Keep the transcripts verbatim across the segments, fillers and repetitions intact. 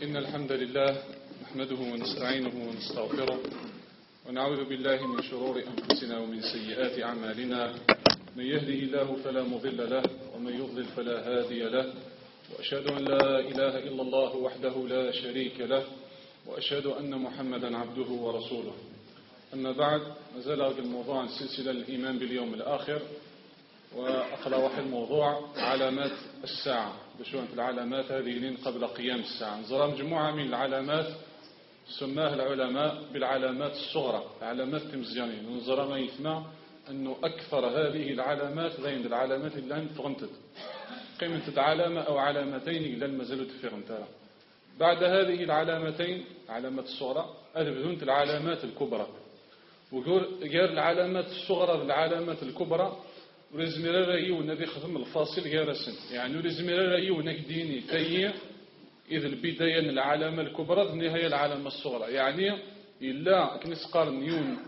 إن الحمد لله نحمده ونستعينه ونستغفره ونعوذ بالله من شرور أنفسنا ومن سيئات أعمالنا. من يهده الله فلا مضل له ومن يضلل فلا هادي له، وأشهد أن لا إله إلا الله وحده لا شريك له، وأشهد أن محمدا عبده ورسوله. أما بعد، مازال الموضوع عن سلسلة الإيمان باليوم الآخر، وأقرأ واحد الموضوع علامات الساعة. بشو أنت العلامات هذه لين قبل قيام الساعة. نزرى مجموعة من العلامات سماها العلماء بالعلامات الصغرى، علامات تمزيانين. نزرى ما يثنى أنه أكثر هذه العلامات ذين العلامات اللي أنت فغمتد قيمة علامة أو علامتين إلا المزالوا تفغمتها. بعد هذه العلامتين علامات الصغرى أذبذنت العلامات الكبرى، وقال العلامات الصغرى بالعلامات الكبرى ورزمير رأي والنبي ختم الفاصل جارسن، يعني ورزمير رأي ونكديني تي إذا البداية العلامة الكبرى النهاية العلامة الصغرى، يعني إلا كنس قارن يون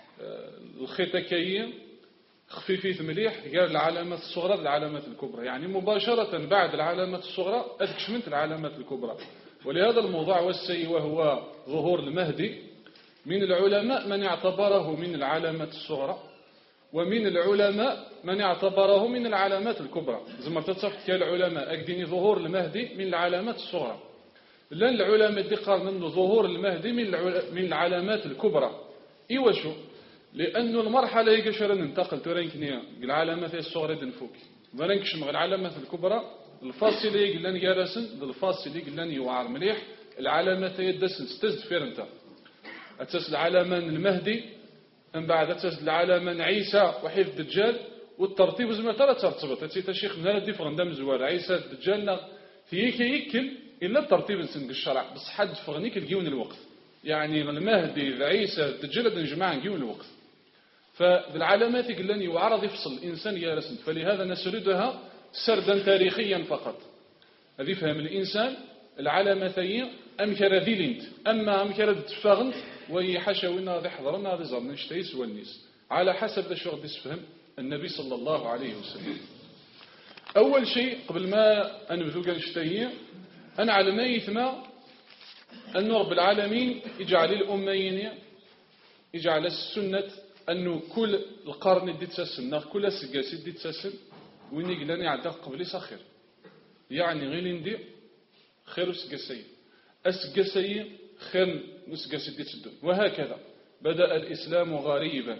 الختكية خفيفيث مليح قال العلامات الصغرى بالعلامات الكبرى، يعني مباشرة بعد العلامات الصغرى أدكشمنت العلامات الكبرى. ولهذا الموضوع والسي وهو ظهور المهدي، من العلماء من اعتبره من العلامات الصغرى، ومن العلماء من اعتبره من العلامات الكبرى. زي ما تتصفت كالعلماء أكديني ظهور المهدي من العلامات الصغرى، لأن العلماء دي قال منه ظهور المهدي من العلامات الكبرى. إيوا شو؟ لأنه المرحلة يقشر ننتقل تورينكني العلامات الصغرى دنفوك ورينكش مع العلامات الكبرى. الفاصل يقلن جارسن الفاصل يقلن يوعر مليح العلامات يدسن ستزدفير انت أتسس العلامة المهدي، من بعد أتسس العلامة عيسى وحيد الدجال، والترتيب زي ما ترى ترتبط. أتسيت الشيخ من هذا ديفرن دم زوار عيسى الدجال فيك يكل إلا الترتيب نسنق الشرع بس حد فغنيك الجيون الوقت، يعني المهدي عيسى الدجال نجمع نجيون الوقت. فالعلامات يقلن يعرض يفصل الإنسان يا رسم، فلهذا نسردها سردا تاريخيا فقط. هذه فهم الإنسان العلامتين أمكر ذيلنت، أما أمكر تفاغنت ويحشونا ذي حضرنا ذي زرنا نشتيس والنيس على حسب ذا شغل فهم النبي صلى الله عليه وسلم. أول شيء قبل ما أنبذوك نشتهي أن على ما يثمى أن رب العالمين يجعل الأمين يجعل السنة أنه كل القرن دي تسسل كل سجاسي دي تسسل وين يقلن يعدق قبل سخير، يعني غير ندي خير سجاسي السجاسي خير نسجاسي دي تسدون. وهكذا بدأ الإسلام غريبا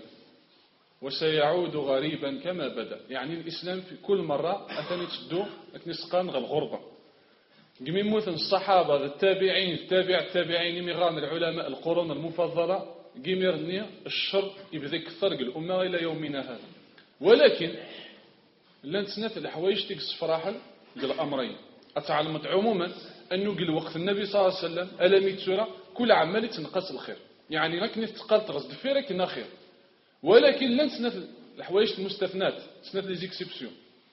وسيعود غريبا كما بدأ، يعني الإسلام في كل مرة أثني تسدو أتنسقان غير الغربة. جميع مثل الصحابة التابعين التابع التابعين مغان العلماء القرون المفضلة جميرني الشر يبذي كثر الأمة إلى يومنا هذا. ولكن لن تسنت الحوايج تكس فراحل الأمرين. أتعلمت عموما أنه قل وقت النبي صلى الله عليه وسلم ألمي تسورة كل عمالي تنقص الخير، يعني لك نتقال تغصد فيرك إنها خير، ولكن لن تسنت الحوايج المستثنات تسنت لزيكسيبسيون،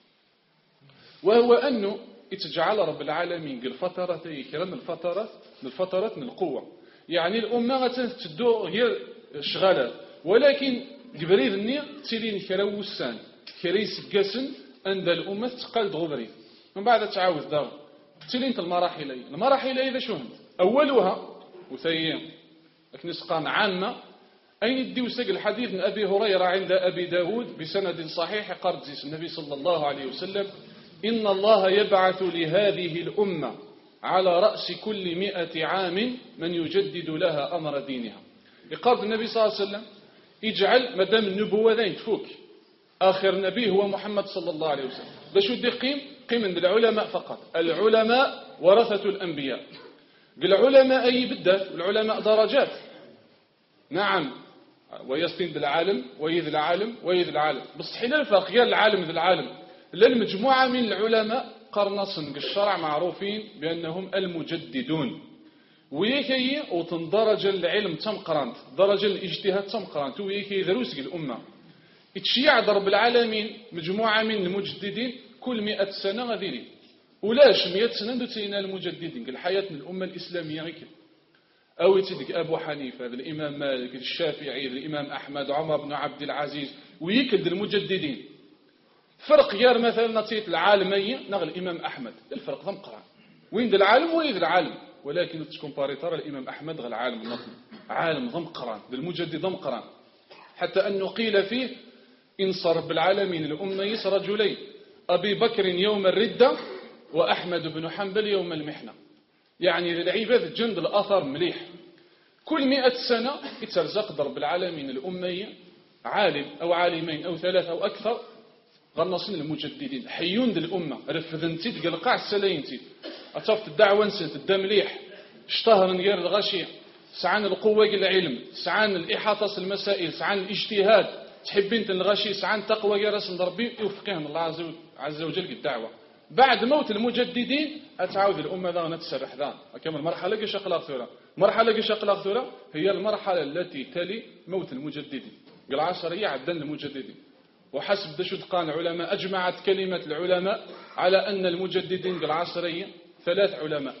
وهو أنه يتجعل رب العالمين قل فترات يكرم الفترات الفترات من القوة، يعني الأمة تدو غير شغالات، ولكن جبريل النية تسيلين كراو السان كريس قسن عند الأمة تقال دغبري من بعد تعاوز داو تسيلين المراحل المراحل إذا شهد أولها وثيين نسقان عامة أين الديو سق الحديث من أبي هريرة عند أبي داود بسند صحيح قرد النبي صلى الله عليه وسلم: إن الله يبعث لهذه الأمة على رأس كل مئة عام من يجدد لها أمر دينها. يقرد النبي صلى الله عليه وسلم يجعل مدام النبوة ذين تفوك آخر نبي هو محمد صلى الله عليه وسلم. باش ودي قيم قيم العلماء فقط، العلماء ورثة الأنبياء. العلماء أي بدات العلماء درجات، نعم، ويستند العالم ويذ العالم ويذ العالم، بس حين الفرق غير العالم ذي العالم لأن مجموعة من العلماء قرنصن الشرع معروفين بأنهم المجددون، ويكي وتندرج العلم تم قرانت درجة الاجتهاد تم قرانت ويكي ذروسك الأمة اتشيع ضرب العالمين مجموعة من المجددين كل مئة سنة غذيرين ولاش مئة سنة دوتينا المجددين الحياة من الأمة الإسلامية غير أو يتدك أبو حنيفة الإمام مالك الشافعي الإمام أحمد عمر بن عبد العزيز ويكل المجددين. فرق غير مثلا نتيت العالمية نغل الإمام أحمد الفرق ضم قرآن وين ذا العالم وين ذا العالم ولكن تكومباريتار الإمام أحمد غير العالم النظم عالم ضم قران للمجدد ضم قران، حتى أنه قيل فيه انصر بالعالمين الأميس رجلين أبي بكر يوم الردة وأحمد بن حنبل يوم المحنة. يعني للعباد جند الأثر مليح. كل مئة سنة يترزق ضرب العالمين الأمية عالم أو عالمين أو ثلاثة أو أكثر غنصين المجددين حيون دي الأمة رفذنتي تقلقع السلاينتي أتفت الدعوة نسنت الدمليح اشتهر غير الغشية سعان القوة العلم سعان الإحاطة المسائل سعان الاجتهاد تحبين الغشي سعان تقوى غير رسم ربي يوفقهم الله عز وجل الدعوة. بعد موت المجددين أتعود الأمة ذا نتسرح ذا كما المرحلة قش أخلاق ثورة مرحلة قش أخلاق ثورة هي المرحلة التي تلي موت المجددين بالعشرية عدن المجددين. وحسب دشود قان العلماء أجمعت كلمة العلماء على أن المجددين بالعصرية ثلاث علماء.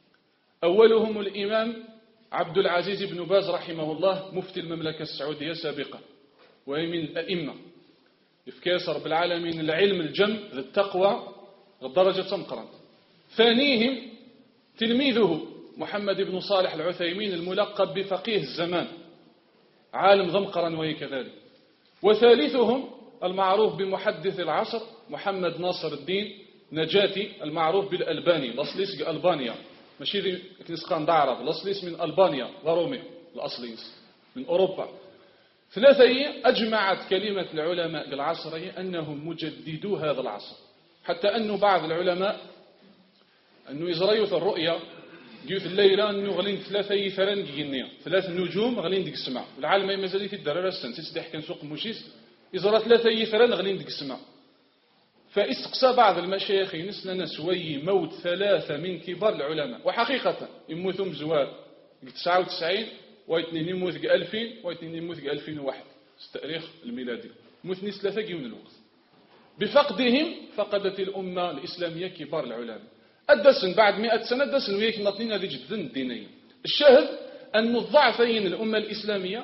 أولهم الإمام عبد العزيز بن باز رحمه الله مفتي المملكة السعودية سابقا وهي من الأئمة يفكيسر بالعالمين العلم الجم للتقوى الدرجة تمقرا. ثانيهم تلميذه محمد بن صالح العثيمين الملقب بفقيه الزمان عالم ضمقرا وهي كذلك. وثالثهم المعروف بمحدث العصر محمد ناصر الدين نجاتي المعروف بالألباني الأصليس ألبانيا ماشي كنسقان دعرب الأصليس من ألبانيا ورومي الأصليس من أوروبا. ثلاثة أجمعت كلمة العلماء العصرية أنهم مجددو هذا العصر، حتى أنه بعض العلماء أنه يزريوا في الرؤية جيوث الليلة أنه غلين ثلاثة يثران جينية ثلاث نجوم غلين ديك السماء العالم ما زال في الدرارة السن تسدح كان سوق مشيس يزرى ثلاثة يثران غلين ديك السماء. فاستقصى بعض المشايخ نسلنا سوي موت ثلاثة من كبار العلماء وحقيقة يموتهم زوال تسعة وتسعين واثنين يموت ألفين واثنين يموت ألفين وواحد التاريخ الميلادي يموت نيس ثلاثة جيون الوقت. بفقدهم فقدت الأمة الإسلامية كبار العلماء. الدسن بعد مئة سنة دسن وياك نطنين هذه جدا الدينية. الشاهد أن الضعفين الأمة الإسلامية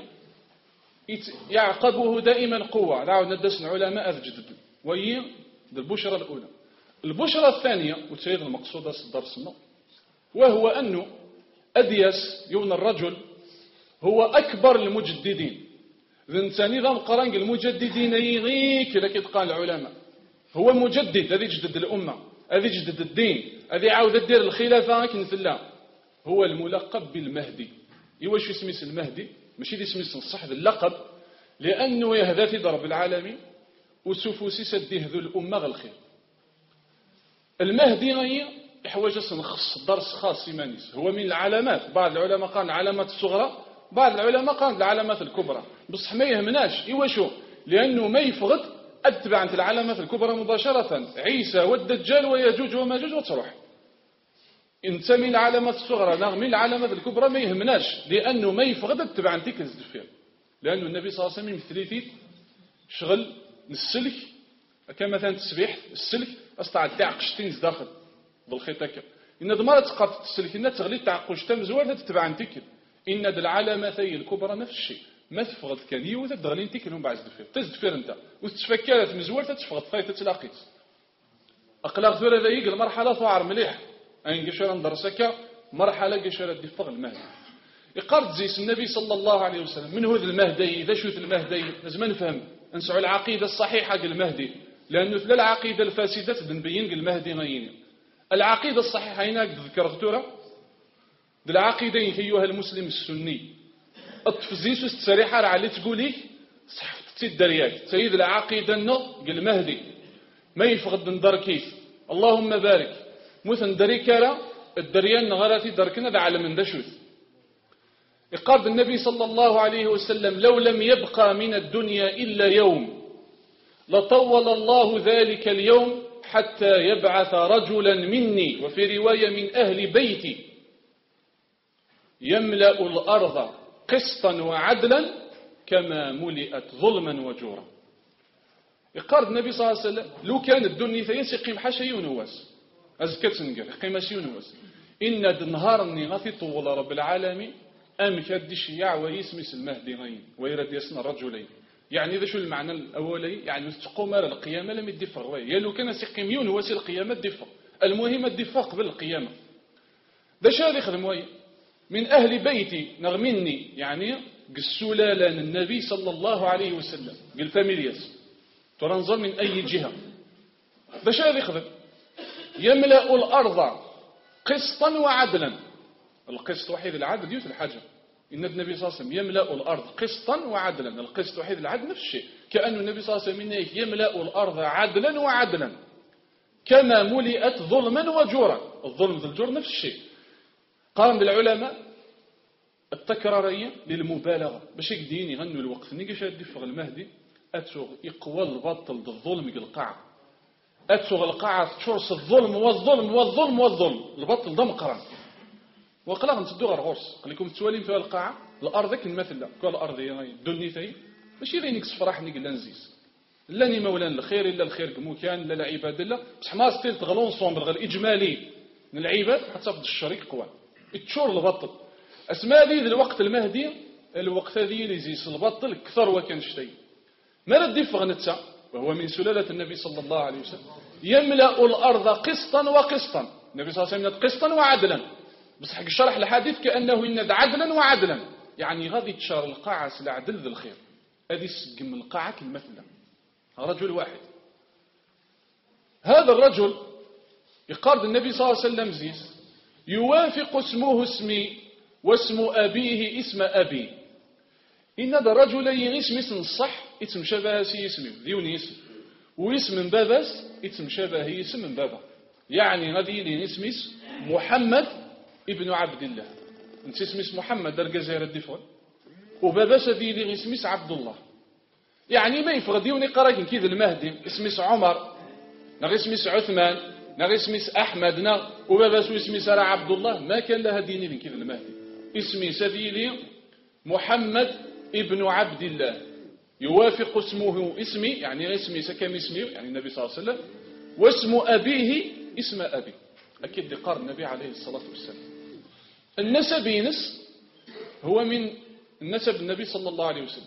يعقبه دائما قوة لا ندسن علماء جدد وهي البشرة الأولى. البشرة الثانية وتسيد المقصودة الدرس وهو أنه أديس يون الرجل هو أكبر المجددين ذنتاني ذا مقرنق المجددين يغيك لكي قال العلماء هو مجدد هذه جدد الأمة هذه جدد الدين هذه عاودة دير الخلافة كنت الله هو الملقب بالمهدي. إيواش اسميس المهدي ماشي دي اسميس الصح اللقب لأنه يهدى في ضرب العالمين وسفوسي سديه ذو الأمة الخير. المهدي غير يحوج نخص درس خاص مانيس هو من العلامات بعض العلماء قال العلامات الصغرى بعض العلماء قال العلامات الكبرى بصح ما يهمناش إيواشو لأنه ما يفقد أتبع عن العلامات الكبرى مباشرة عيسى والدجال ويجوج وماجوج وتروح. انت من العلامات الصغرى لا من العلامات الكبرى ما يهمناش لأنه ما يفقد أتبع عن تلك الزفير لأنه النبي صلى الله عليه وسلم مثليتي شغل السلك كما مثلا تسبيح السلك أستطاع تعقشتين داخل بالخيطة إن دمارة تقاط السلك إن تغلي تعقشتين مزوالة تتبع عن تلك إن العلامتين الكبرى نفس الشيء ما تفقد كان يو تدغلين تيكلهم بعد الدفير تزدفير انت وتتفكرت مزوال تتفقد فايت تلاقيت اقلاق ذولا ذا يقل مرحله ثوار مليح ان قشره ندرسك مرحله قشره دفق المهدي يقرد زيس النبي صلى الله عليه وسلم من هو المهدي اذا شوت المهدي لازم نفهم نسعوا العقيده الصحيحه قال المهدي لانه ثلاث العقيده الفاسده تنبين قال المهدي غيين العقيده الصحيحه هنا ذكرت ترى العقيدين ايها المسلم السني التفزيس السريحة راه اللي تقولي صح تسيد درياك سيد العقيدة النو قال مهدي ما يفقد ندر كيف اللهم بارك مثل دريكارا الدريان نغراتي دركنا ذا على من دشوث. يقال النبي صلى الله عليه وسلم لو لم يبقى من الدنيا إلا يوم لطول الله ذلك اليوم حتى يبعث رجلا مني وفي رواية من أهل بيتي يملأ الأرض قسطا وعدلا كما ملئت ظلما وجورا. يقارد النبي صلى الله عليه وسلم لو كان الدنيا ثينس يقيم حاشا يونواس أزكت سنقر يقيم يونواس إن النهار اني غاثي طول رب العالمين أم كاد الشياع ويسمس المهدي غين ويرد يسنى الرجلين يعني ذا شو المعنى الأولي يعني تقوم القيامة لم يدفق يا لو كان سيقيم يونواس القيامة الدفق المهم الدفاق قبل القيامة دا شال يخدم ويا من أهل بيتي نغمني يعني السلالة النبي صلى الله عليه وسلم قال فاميلياس ترنظر من أي جهة دا شال يخدم يملأ الأرض قسطا وعدلا. القسط وحيد العدل يوت الحاجة إن النبي صلى الله عليه وسلم يملأ الأرض قسطا وعدلا. القسط وحيد العدل نفس الشيء كأن النبي صلى الله عليه وسلم يملأ الأرض عدلا وعدلا كما ملئت ظلما وجورا. الظلم والجور نفس الشيء. قام بالعلماء التكرارية للمبالغة باش يقدين يغنوا الوقت نيجي شاد يفغ المهدي أتسوغ يقوى البطل الظلم القاع أتسوغ القاعة تشرس الظلم والظلم والظلم والظلم البطل ضم قرن وقلا غنسدو غير غرس قال لكم تسوالين فيها القاعة الأرض كن مثلا كل الأرض دني ثي ماشي غير نيكس فرح نيك لا نزيز لا ني مولان الخير إلا الخير كمو كان لا العباد لا بصح ما ستيل تغلون صومبر غير إجمالي من العباد حتى في الشريك قوى تشور البطل أسماء ذي الوقت المهدي الوقت هذه اللي زيس البطل كثر وكان شتي ما رد يفغ نتسا وهو من سلالة النبي صلى الله عليه وسلم يملأ الأرض قسطا وقسطا. النبي صلى الله عليه وسلم قسطا وعدلا بس حق الشرح الحديث كأنه يند عدلا وعدلا يعني غادي تشار القاعة العدل ذي الخير هذه سقم القاعة المثلى رجل واحد. هذا الرجل يقارد النبي صلى الله عليه وسلم زيس يوافق اسمه اسمي واسم أبيه اسم أبي. إن هذا الرجل يسم اسم الصح اسم شبه سي اسمه ديوني اسم واسم باباس اسم شبه اسم من بابا يعني غادي لي اسم محمد ابن عبد الله انت اسم محمد الجزائر الدفون وباباس هذه لي اسم عبد الله يعني ما يفغديوني قراكن كذا المهدي اسم عمر نغ اسم عثمان نغ اسم أحمد نغ وباباس اسم سارة عبد الله ما كان لها ديني كذا المهدي اسمي سبيلي محمد ابن عبد الله يوافق اسمه اسمي يعني اسمي سكم اسمي يعني النبي صلى الله عليه وسلم واسم أبيه اسم أبي أكيد قال النبي عليه الصلاة والسلام. النسب ينس هو من النسب النبي صلى الله عليه وسلم.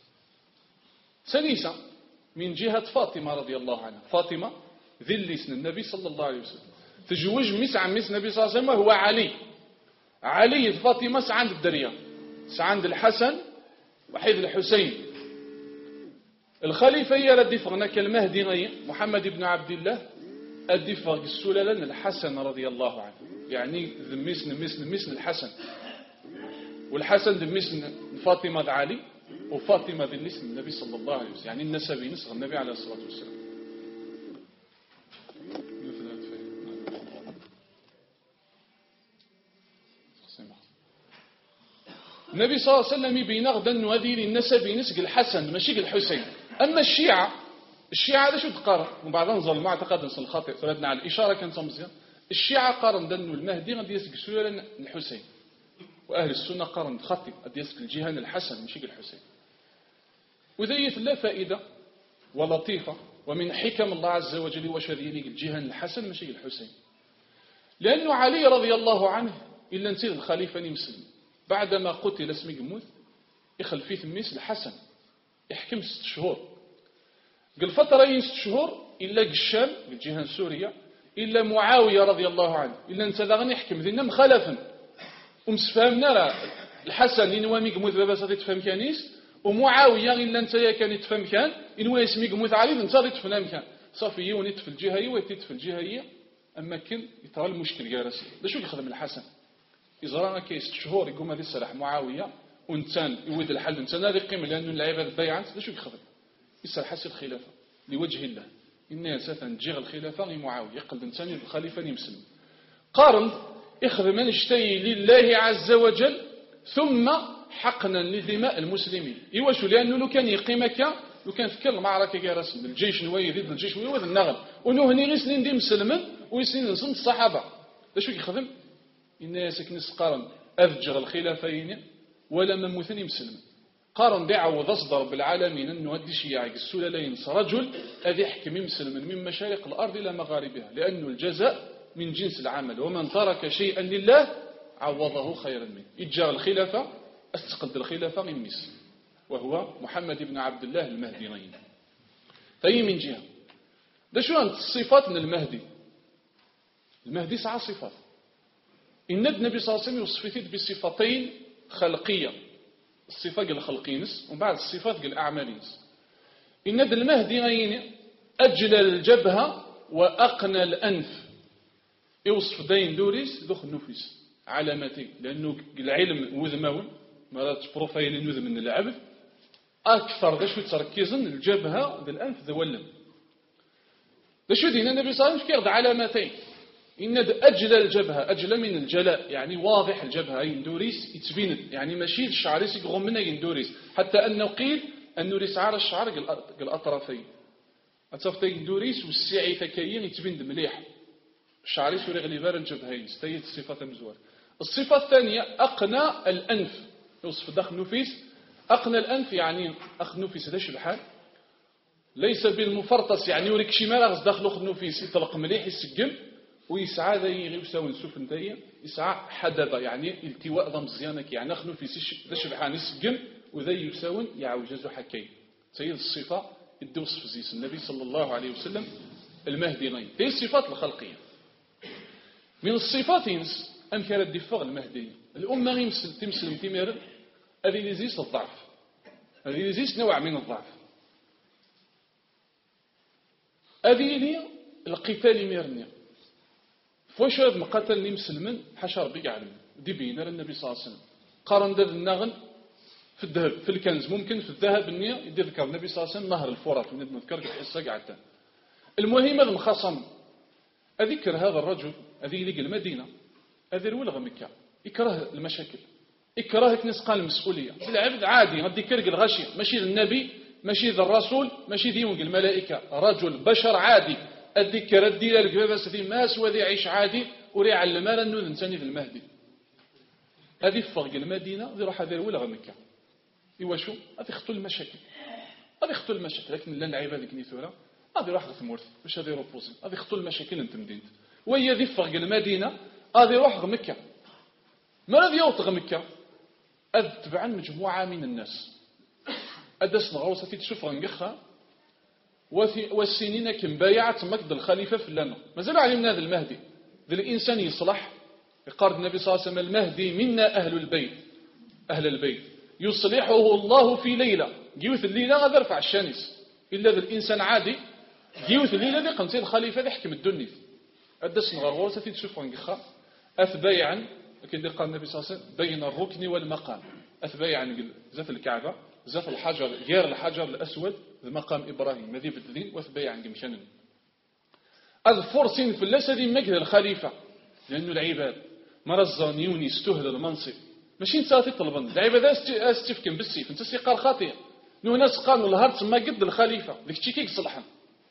ثالثا من جهة فاطمة رضي الله عنها فاطمة ذي سن النبي صلى الله عليه وسلم تزوج مس عن مس النبي صلى الله عليه وسلم هو علي. علي فاطمة سعند الدريا سعند الحسن وحيد الحسين. الخليفة هي الذي فغناك المهدي محمد بن عبد الله الذي فغ السلالة الحسن رضي الله عنه يعني ذمسن مسن مسن الحسن والحسن ذمسن فاطمة علي وفاطمة ذي النسل النبي صلى الله عليه وسلم يعني النسب نسغ النبي عليه الصلاة والسلام. النبي صلى الله عليه وسلم يبين غدا أنه هذه النسب نسق الحسن ماشي الحسين. أما الشيعة الشيعة هذا شو تقارن وبعدين نظل ما اعتقد نصل الخاطئ ثلاثنا على الإشارة كانت مزيان. الشيعة قارن أنه المهدي غادي يسق سلالة الحسين وأهل السنة قارن خطي غادي يسق الجهان الحسن ماشي الحسين. وذيت لا فائدة ولطيفة ومن حكم الله عز وجل وشريني الجهان الحسن ماشي الحسين لأنه علي رضي الله عنه إلا نسير الخليفة مسلم بعدما قتل اسمه جموث يخلفيه ثميس الحسن يحكم ست شهور قل فترة ست شهور إلا الشام الجهان سوريا إلا معاوية رضي الله عنه إلا نتذغن يحكم ذينا مخالفا ومسفهمنا الحسن إنوامي جموث بابا ساتي تفهم كانيس ومعاوية إلا نتايا كان يتفهم كان إنوا يسمي جموث علي نتايا تفهم كان صافي يونيت في الجهة ويتيت في الجهة أما كن يترى المشكل جالس ده شو يخدم الحسن إزرانا كيس شهور يقوم هذا السلاح معاوية وانسان يود الحل انسان هذا قيمة لأنه العباد البيعات ده شو يخدم يسال حسن الخلافة لوجه الله إنها ستنجيغ الخلافة معاوية يقلب انسان الخليفة يمسلم قارن يخدم من اشتي لله عز وجل ثم حقنا لدماء المسلمين يوشو لأنه لو كان يقيمك لو كان فكر المعركة كرسم الجيش نوي ضد الجيش نوي وذ النغل ونهني غيسنين دي مسلما ويسنين نصم الصحابة ده شو يخدم إنها سكنس قارن أفجر الخلافين ولا من مثني مسلم قارن دعوة أصدر بالعالمين أنه هدي شيعي السلالين رجل أذي يحكم مسلما من مشارق الأرض إلى مغاربها لأنه الجزاء من جنس العمل ومن ترك شيئا لله عوضه خيرا منه إتجار الخلافة استقد الخلافة من مصر وهو محمد بن عبد الله المهدي غين فأي من جهة ده شو أنت الصفات من المهدي المهدي سعى صفات إن النبي صلى الله عليه وسلم يوصف بصفتين خلقية، الصفات الخلقينس ومن بعد الصفات الأعمالينس. إن المهدي غين أجل الجبهة وأقنى الأنف، يوصف دين دوريس ذو النفس علامتين، لأنه العلم وذمون مرات بروفايل نوذ من العبد أكثر ذا شو تركيزن الجبهة ذا الأنف ذا ولم ذا شو دين النبي صلى الله عليه وسلم علامتين. إن أجل الجبهة، أجل من الجلاء يعني واضح الجبهة يندوريس يتبين يعني ماشي الشعريس يقوم منها يندوريس، حتى أنه قيل أنه رسعار الشعر الأطرافين أتصفتي يندوريس والسعي تكيين يتبين مليح الشعريس ورغلي بار الجبهين ستيت الصفة مزور. الصفة الثانية أقنى الأنف، يوصف داخل نفيس أقنى الأنف يعني أخ نفيس هذا الحال ليس بالمفرطس يعني يوريك شمال أغز داخل أخ نفيس يطلق مليح يسجم ويسعى ذا يغيوساو نسوف نتايا يسعى حدبة يعني التواء ضم زيانك يعني أخ نفيس ذا شبحان يسجم وذا يساون يعوجز حكي. سيد الصفة الدوس فزيس النبي صلى الله عليه وسلم المهدي غين هي الصفات الخلقية. من الصفات أمثال الدفاع المهدي الأمة غيمسل تمسلم تمير هذه لزيس الضعف، هذه لزيس نوع من الضعف، هذه لي القتال ميرني فواش هذا مقاتل مسلمن حشر بيق علم دي بينا النبي صلى الله عليه وسلم قارن دار النغل في الذهب في الكنز ممكن في الذهب النية يدير ذكر النبي صلى الله عليه وسلم نهر الفرات ونذكر نذكر الحصة قعدتها. المهم هذا مخاصم أذكر هذا الرجل هذه يلقى المدينة هذه الولغة مكة يكره المشاكل يكره نسقى المسؤولية العبد عادي غادي يكرق الغشي ماشي النبي ماشي ذا الرسول ماشي ديونق الملائكة رجل بشر عادي الذكر الديال الكبابة ذي ماس وذي يعيش عادي وريع على المال أنه الإنسان ذي المهدي هذه فرق المدينة ذي راح هذه الولغة مكة إيوا شو هذه يخطو المشاكل هذه يخطو المشاكل لكن لنا عباد كنيثورة هذه راح غثمورث باش هذه روبوزي هذه يخطو المشاكل انت مدينت وهي ذي فرق المدينة هذه روح مكة ما الذي يوطغ مكة أذ تبعا مجموعة من الناس أدس نغوصة تشوف غنقخها والسنين كم بايعت مكد الخليفة في اللنا مازال علمنا هذا المهدي ذي الإنسان يصلح يقارد النبي صلى الله عليه وسلم المهدي منا أهل البيت أهل البيت يصلحه الله في ليلة جيوث الليلة غادي يرفع الشانس إلا ذا الإنسان عادي جيوث الليلة ذي قمتين الخليفة ذي حكم الدنيا أدس نغوصة تشوف غنقخها أثبايعا لكن قال النبي صلى الله عليه وسلم بين الركن والمقام أثبايعا زف الكعبة زف الحجر غير الحجر الأسود مقام إبراهيم مذي بالدين وثبايع عن قمشان أذفر سين في اللسة دي مجد الخليفة لأنه العباد مرزان يوني استهل المنصب ماشي انت تطلبن العباد استفكن بالسيف انت سيقال خاطئ نو ناس قالوا الهرت ما قد الخليفة ذيك تشيكيك صلحا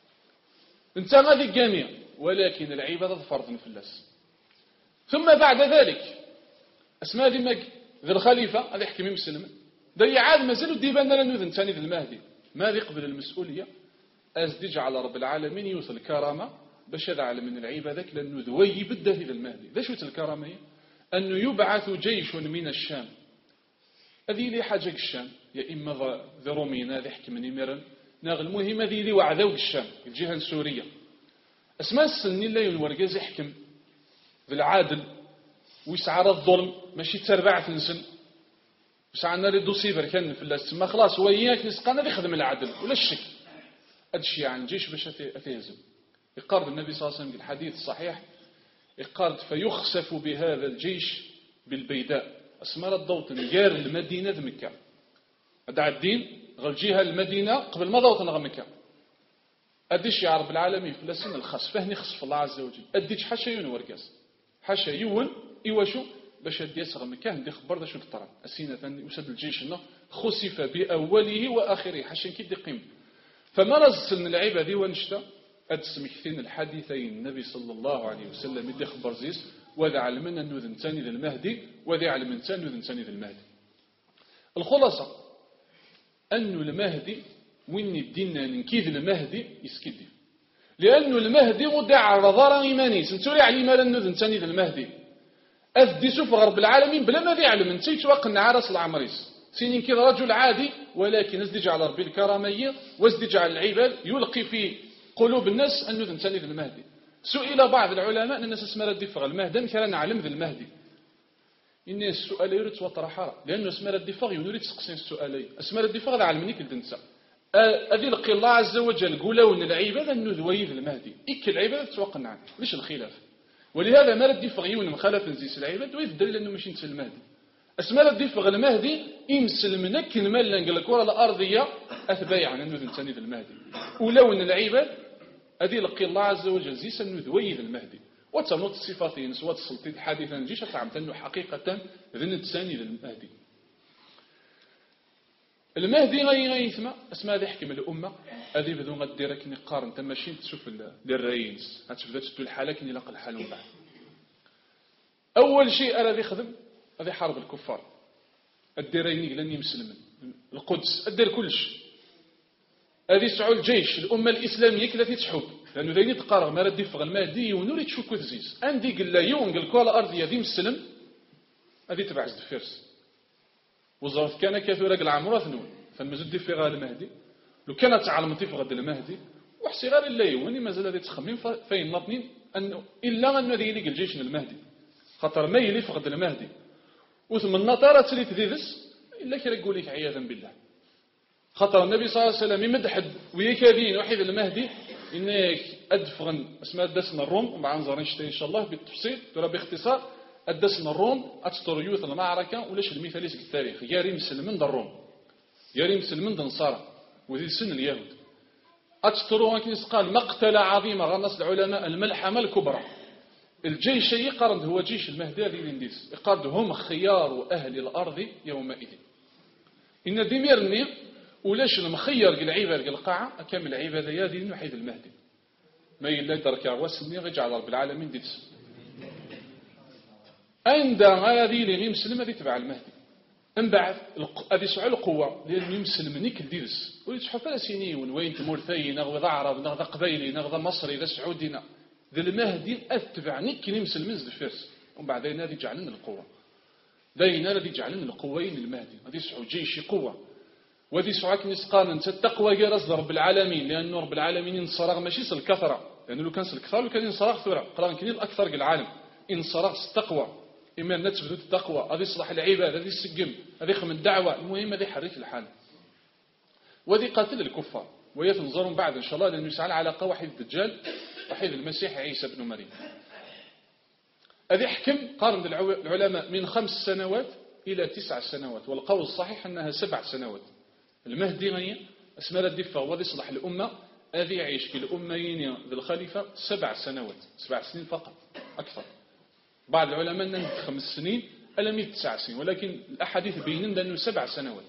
انت غادي الجميع ولكن العباد فرض في اللس ثم بعد ذلك اسماء ذي مجد ذي الخليفة هذا يحكي مسلم ذي عاد مازالوا ديبان لنا ذن ثاني ذي المهدي ما يقبل المسؤولية أزدج على رب العالمين يوصل الكرامة باش هذا على من العبادة لأنه ذوي بده في المهدي ذا شو الكرامة هي أنه يبعث جيش من الشام هذه لي حاجة الشام يا إما ذي رومينا ذي حكمني مرن ناغ المهم هذه لي وعذو الشام الجهة السورية اسماء السنين لا ينورجز يحكم ذي العادل ويسعر الظلم ماشي تربع تنسن بس عنا لي دوسيفر كان في اللاس ما خلاص هو ياك نسقانا يخدم العدل ولا الشك هذا الشيء عن جيش باش اتهزم يقارب النبي صلى الله عليه وسلم بالحديث الصحيح يقارب فيخسف بهذا الجيش بالبيداء اسمار الضوط نجار المدينة مكة هذا الدين غير جهة المدينة قبل ما ضوط نغ مكة اديش يا رب العالمين في لسن الخسف فهني خسف الله عز وجل اديش حاشا يون ورقاس حاشا يون ايواشو باش يسغ مكان دي خبر دا شو تطرى السينة ثاني وسد الجيش انه خسف بأوله وآخره حشان كي قيم فما رزلنا العيبة دي ونشتا أدسمكثين الحديثين النبي صلى الله عليه وسلم يدي خبر زيس وذا علمنا أنه ذن تاني ذا المهدي وذا علمنا أنه ذن تاني ذا المهدي. الخلاصة أنه المهدي وين الدين ننكيذ المهدي يسكدي لأنه المهدي ودع رضار إيماني سنتوري علي مالا أنه ذن تاني ذا المهدي أذدي سوف غرب العالمين بلا ما ذي علم انت يتوقع عرس العمريس سينين كذا رجل عادي ولكن ازدج على ربي الكرامية وازدج على العباد يلقي في قلوب الناس أنه ذنتاني ذي المهدي. سئل بعض العلماء أن الناس اسمها ردي فغ المهدي كان نعلم ذي المهدي إن السؤال يريد وطرح لأنه اسمه الدفاع يريد تقسيم السؤالين اسمه الدفاع على علمني كل دنسا أذي لقي الله عز وجل قولون العبادة أنه ذويذ المهدي إك العبادة تتوقع عنه ليش الخلاف ولهذا ما ردي فغيون مخالف نزيس العباد ويدل أنه مش ينسى المهدي اسماء ردي فغ المهدي يمسلمنا كلمة لنقل الكرة الأرضية أتبايع عن أنه ذنساني المهدي ولو أن العباد أذي لقي الله عز وجل زيس أنه ذويذ المهدي وتنوت الصفاتين سواء السلطين حديثا نجيش تعمت أنه حقيقة ذن تساني للمهدي المهدي غي غي يثمى اسماء ذي حكم الأمة هذه بدون غدير كني قارن تماشين تشوف للرئيس هتشوف ذات الحالة كني لاقى الحال من بعد أول شيء أنا ذي خدم هذه حرب الكفار الديريني لن يمسلمن القدس الدير كلش هذه سعود الجيش الأمة الإسلامية كذا تتحب لأنه ذيني تقارغ ما ردي فغل المهدي ونوري تشوكو تزيز عندي قل لا يوم قل كوالا أرضية ذي مسلم هذه تبع زد فيرس وزارت كان كثيرا قل عمرو ثنون فالمزود دي في غال المهدي لو كانت تعلمتي فغد المهدي وحسي غير اللي يوني مازال هذه تخمين فين نطنين أنه إلا أنه ذي يلي الجيش المهدي خطر ما يلي فغد المهدي وثم النطارة تلي تذيذس إلا كي يقول لك عياذا بالله خطر النبي صلى الله عليه وسلم يمدحد ويكاذين وحيد المهدي إنك أدفغن اسمها دسنا الروم ومع نظر نشتري إن شاء الله بالتفصيل ترى باختصار أدسنا الروم أتستر يوث المعركة وليش المثال يسك التاريخ يا ريم سلمن در الروم يا ريم سلمن در نصارى وذي سن اليهود أتستروا كنيس قال مقتلة عظيمة غنص العلماء الملحمة الكبرى الجيش يقارن هو جيش المهدي الذي ينديس يقارن هم خيار أهل الأرض يومئذ إن ديميرني ولاش المخير العباد القاعة أكمل العبادة يا دين وحيد المهدي ما يلا درك واسمي رجع رب العالمين ديس عند هذه اللي يمسلم هذه تبع المهدي من بعد هذه سعى القوة لأنه يمسلم نيك ديس ويتشحف فلسيني وين تمورثي نغض عرب نغض قبيلي نغض مصري ذا سعودينا ذا المهدي أتبع نيك يمسلم نزل فيرس ومن بعد هذه جعلنا القوة داينا الذي جعلنا القوين المهدي هذه سعود جيش قوة وذي سعاك نسقان أنت التقوى جرس رب العالمين لأن رب العالمين ينصرغ ماشي سالكثرة لأنه لو كان سالكثرة لو كان ينصرغ ثورة قرآن كنين الأكثر العالم ينصرغ التقوى إما الناس بدون التقوى هذه صلاح العباد هذه السجم هذه خم الدعوة المهم هذه حريك الحال وذي قاتل الكفار ويتنظرون بعد إن شاء الله لأنه يسعى على وحيد الدجال وحيد المسيح عيسى بن مريم هذه حكم قارن العلماء من خمس سنوات إلى تسع سنوات والقول الصحيح أنها سبع سنوات المهدي غني اسماء الدفاع وذي صلح الأمة هذه يعيش في الأمين ذي الخليفة سبع سنوات سبع سنين فقط أكثر بعض العلماء أنه خمس سنين ألم تسع سنين ولكن الأحاديث بينن أنه سبع سنوات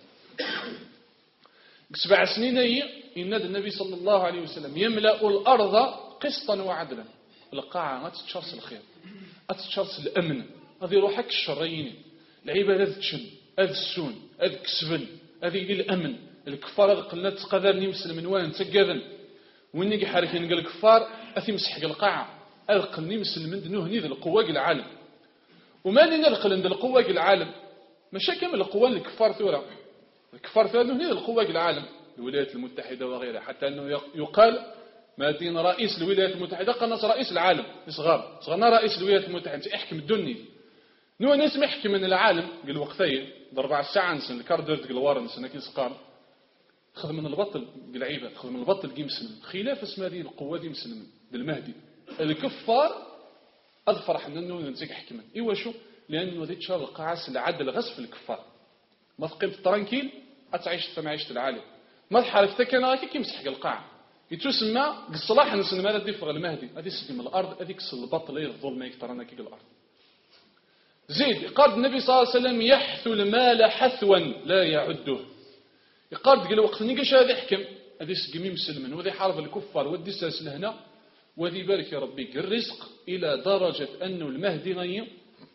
سبع سنين هي إن النبي صلى الله عليه وسلم يملأ الأرض قسطا وعدلا القاعة أتتشرس الخير أتتشرس الأمن هذه روحك الشرين العبادة تشن هذا السون هذا كسبن هذه الأمن الكفار هذا قلنا تقدرني مسلم من وين تقذن ويني حركين قال الكفار أثي مسحق القاعة هذا قلني مسلم من دنوه نيذ القوة العالم وما لنا نقل عند القوة العالم مشا كامل القوة الكفار ثورة الكفار ثورة نيذ القوة العالم الولايات المتحدة وغيرها حتى أنه يقال ما دين رئيس الولايات المتحدة قال رئيس العالم صغار صغرنا رئيس الولايات المتحدة احكم الدنيا نوع ناس محكي من العالم قال وقتين ضربع الساعة نسن الكاردرت قال وارن نسن كي سقار خذ من البطل قال عيبة خذ من البطل قي مسلم خلاف اسم هذه القوة دي مسلم بالمهدي الكفار أظفر حنا أنه ننسيك حكما إيوا شو لأنه ذي تشار القاعس العدل غصف الكفار ما تقيم ترانكيل أتعيش في معيشة العالم ما تحركتك أنا كي يمسح القاعة يتسمى الصلاح نسن ما لا دفغ المهدي هذه سكيم الأرض هذيك البطل هي الظلم يكترنا كي الأرض زيد قال النبي صلى الله عليه وسلم يحث المال حثوا لا يعده يقال قال وقت نيقاش هذا يحكم هذه سقمي مسلمين وذي حارب الكفار ودي ساس لهنا وذي بارك يا ربي الرزق إلى درجة أنه المهدي غني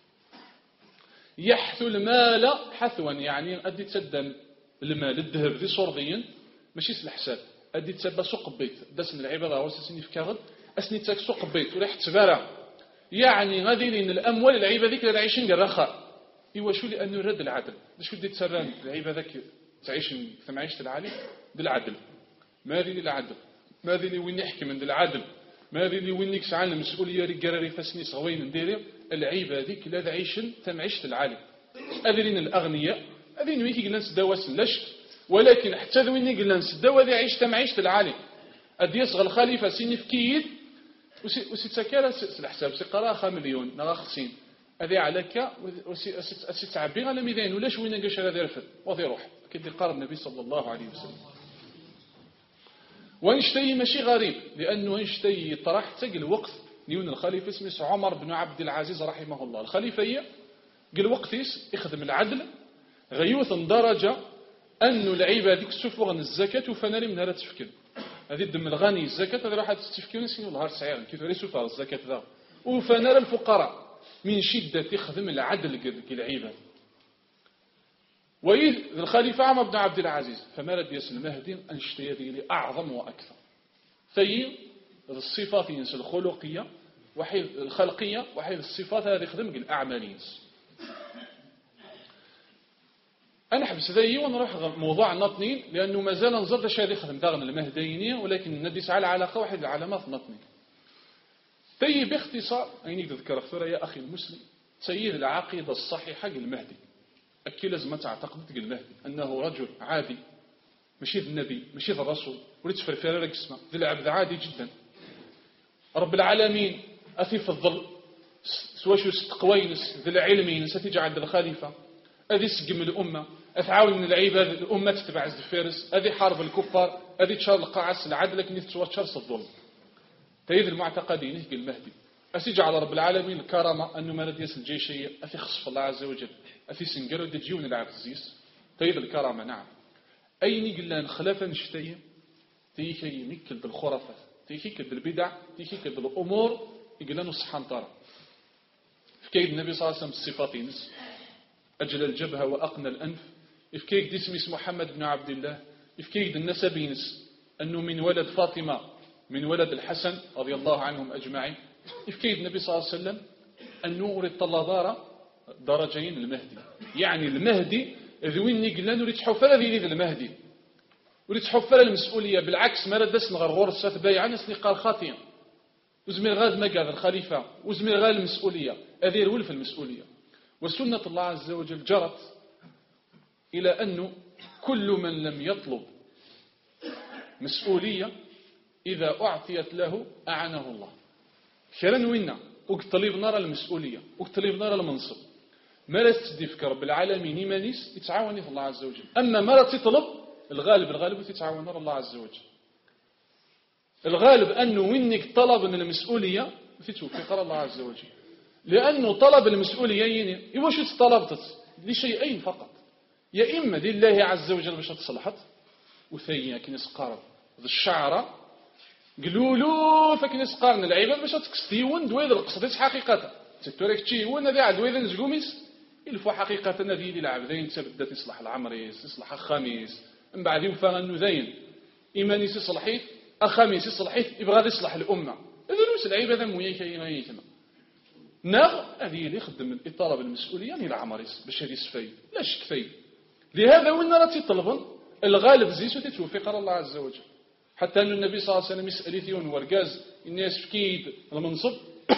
يحث المال حثوا يعني أدي تسدى المال الذهب ذي صرغيا ماشي الحساب أدي تسبى سوق بيت دسن العبادة وسسني في كاغد أسني تساك سوق بيت وريح تبارع يعني غادي لين الأموال العيبة ذيك اللي عايشين قال رخاء إيوا شو لأنه يرد العدل شو بدي تسران العيبة ذاك تعيش في معيشة العالي بالعدل ما ذي العدل ما ذي وين يحكي من العدل ما ذي وين يكس عن المسؤولية رجال فسني صوين ندير العيبة ذيك لا عايشين تمعيشة العالي أذرين الأغنياء أذين ويكي قلنا نسداوا سلشت ولكن حتى ذوين قلنا نسداوا ذي عيشت معيشة العالي أدي يصغى الخليفة سيني في كيد وسيتسكر الحساب سيقرا خا مليون نغا خمسين هذه عليك وسيتعبي على ميدان ولاش وين نقاش هذا رفد وذي روح كيدي قال النبي صلى الله عليه وسلم. وانشتي ماشي غريب لأنه انشتي طرح تق الوقت نيون الخليفة اسمه عمر بن عبد العزيز رحمه الله. الخليفة هي قال وقت يخدم العدل غيوث درجة أنه العباد يكسفوا عن الزكاة وفنالي من هذا تفكر هذه الدم الغني الزكاة هذا راح تستفكيون سينو الهار سعير كيف يسوفها الزكاة ذا وفنال الفقراء من شدة خدم العدل قال العباد. وإذ الخليفة عمر بن عبد العزيز فما لدي يسل المهدي أنشتي هذه أعظم وأكثر في الصفات الخلقية وحيد الخلقية وحيد الصفات هذه خدم الأعمالين. أنا حبس ذي ونروح موضوع النطنين لأنه ما زال نزرد شيء يخدم داغن المهديينية ولكن ندي على علاقة واحد العلامات النطنين. تي باختصار أين تذكر أخثر يا أخي المسلم تسير العقيدة الصحيحة للمهدي. أكي لازم تعتقد المهدي أنه رجل عادي مشي النبي مشي الرسول وليت فرفير لك اسمه ذي العبد عادي جدا رب العالمين أثي في الظل سواشو ستقوينس ذي العلمين ستجعل الخليفة أذي سقم الأمة أتعاون من العباد الأمة تتبع الفارس أذي حارب الكفار أذي تشار القاعس العدل لكن يتشار الظلم. تيد المعتقدين يقول المهدي أسيجعل رب العالمين الكرامة أنه ما لديس الجيشية أثي خصف الله عز وجل أثي سنجر ودي جيون العزيز تيد الكرامة نعم أين قلنا نخلافا نشتيه تيكي مكل بالخرافات تيكي بالبدع تيكي بالأمور يقول لنا سبحان في كيد النبي صلى الله عليه وسلم الصفاتين أجل الجبهة وأقنى الأنف إفكيك دي اسم محمد بن عبد الله إفكيك النسبينس أنه من ولد فاطمة من ولد الحسن رضي الله عنهم أجمعين إفكيك النبي صلى الله عليه وسلم أنه أريد طلبار درجين المهدي يعني المهدي ذوين نقلنا نريد حفلة ذي ذي المهدي وريد حفلة المسؤولية بالعكس ما ردس نغرغور السات بايعا نسني قال خاطئا وزمير غاد مقاد الخليفة وزمير غاد المسؤولية أذير ولف المسؤولية. وسنة الله عز وجل جرت إلى أنه كل من لم يطلب مسؤولية إذا أعطيت له أعنه الله. خيرا وإنا اقتلب نار المسؤولية اقتلب نار المنصب ما لا تستدفك رب العالمين إيمانيس يتعاوني الله عز وجل. أما ما لا تطلب الغالب الغالب يتعاون نار الله عز وجل. الغالب أنه وإنك طلب من المسؤولية يتوفق الله عز وجل لأنه طلب المسؤولية يعني واش طلبت لشيئين فقط يا إما دي الله عز وجل باش تصلحت وثانيا كنس قارن الشعرة قلولو فكنس قارن العباد باش تكستيون دويد القصديس حقيقة تتوريك تشيون هذا عاد دويد نزقوميس يلفوا حقيقة هذه اللي العبدين تبدا تصلح العمريس تصلح الخميس من بعد يوفى النذين إيمانيس يصلحيت الخميس يصلحيت يبغى يصلح الأمة إذا نوس العباد مويك يميتنا ناغ هذه اللي يخدم الطلب المسؤولية يعني العمريس باش هذه سفاي لا شك فيه. لهذا وين راه تطلبن الغالب زيسو تتوفق الله عز وجل حتى أن النبي صلى الله عليه وسلم يسأل ثيون ورقاز الناس في كيد المنصب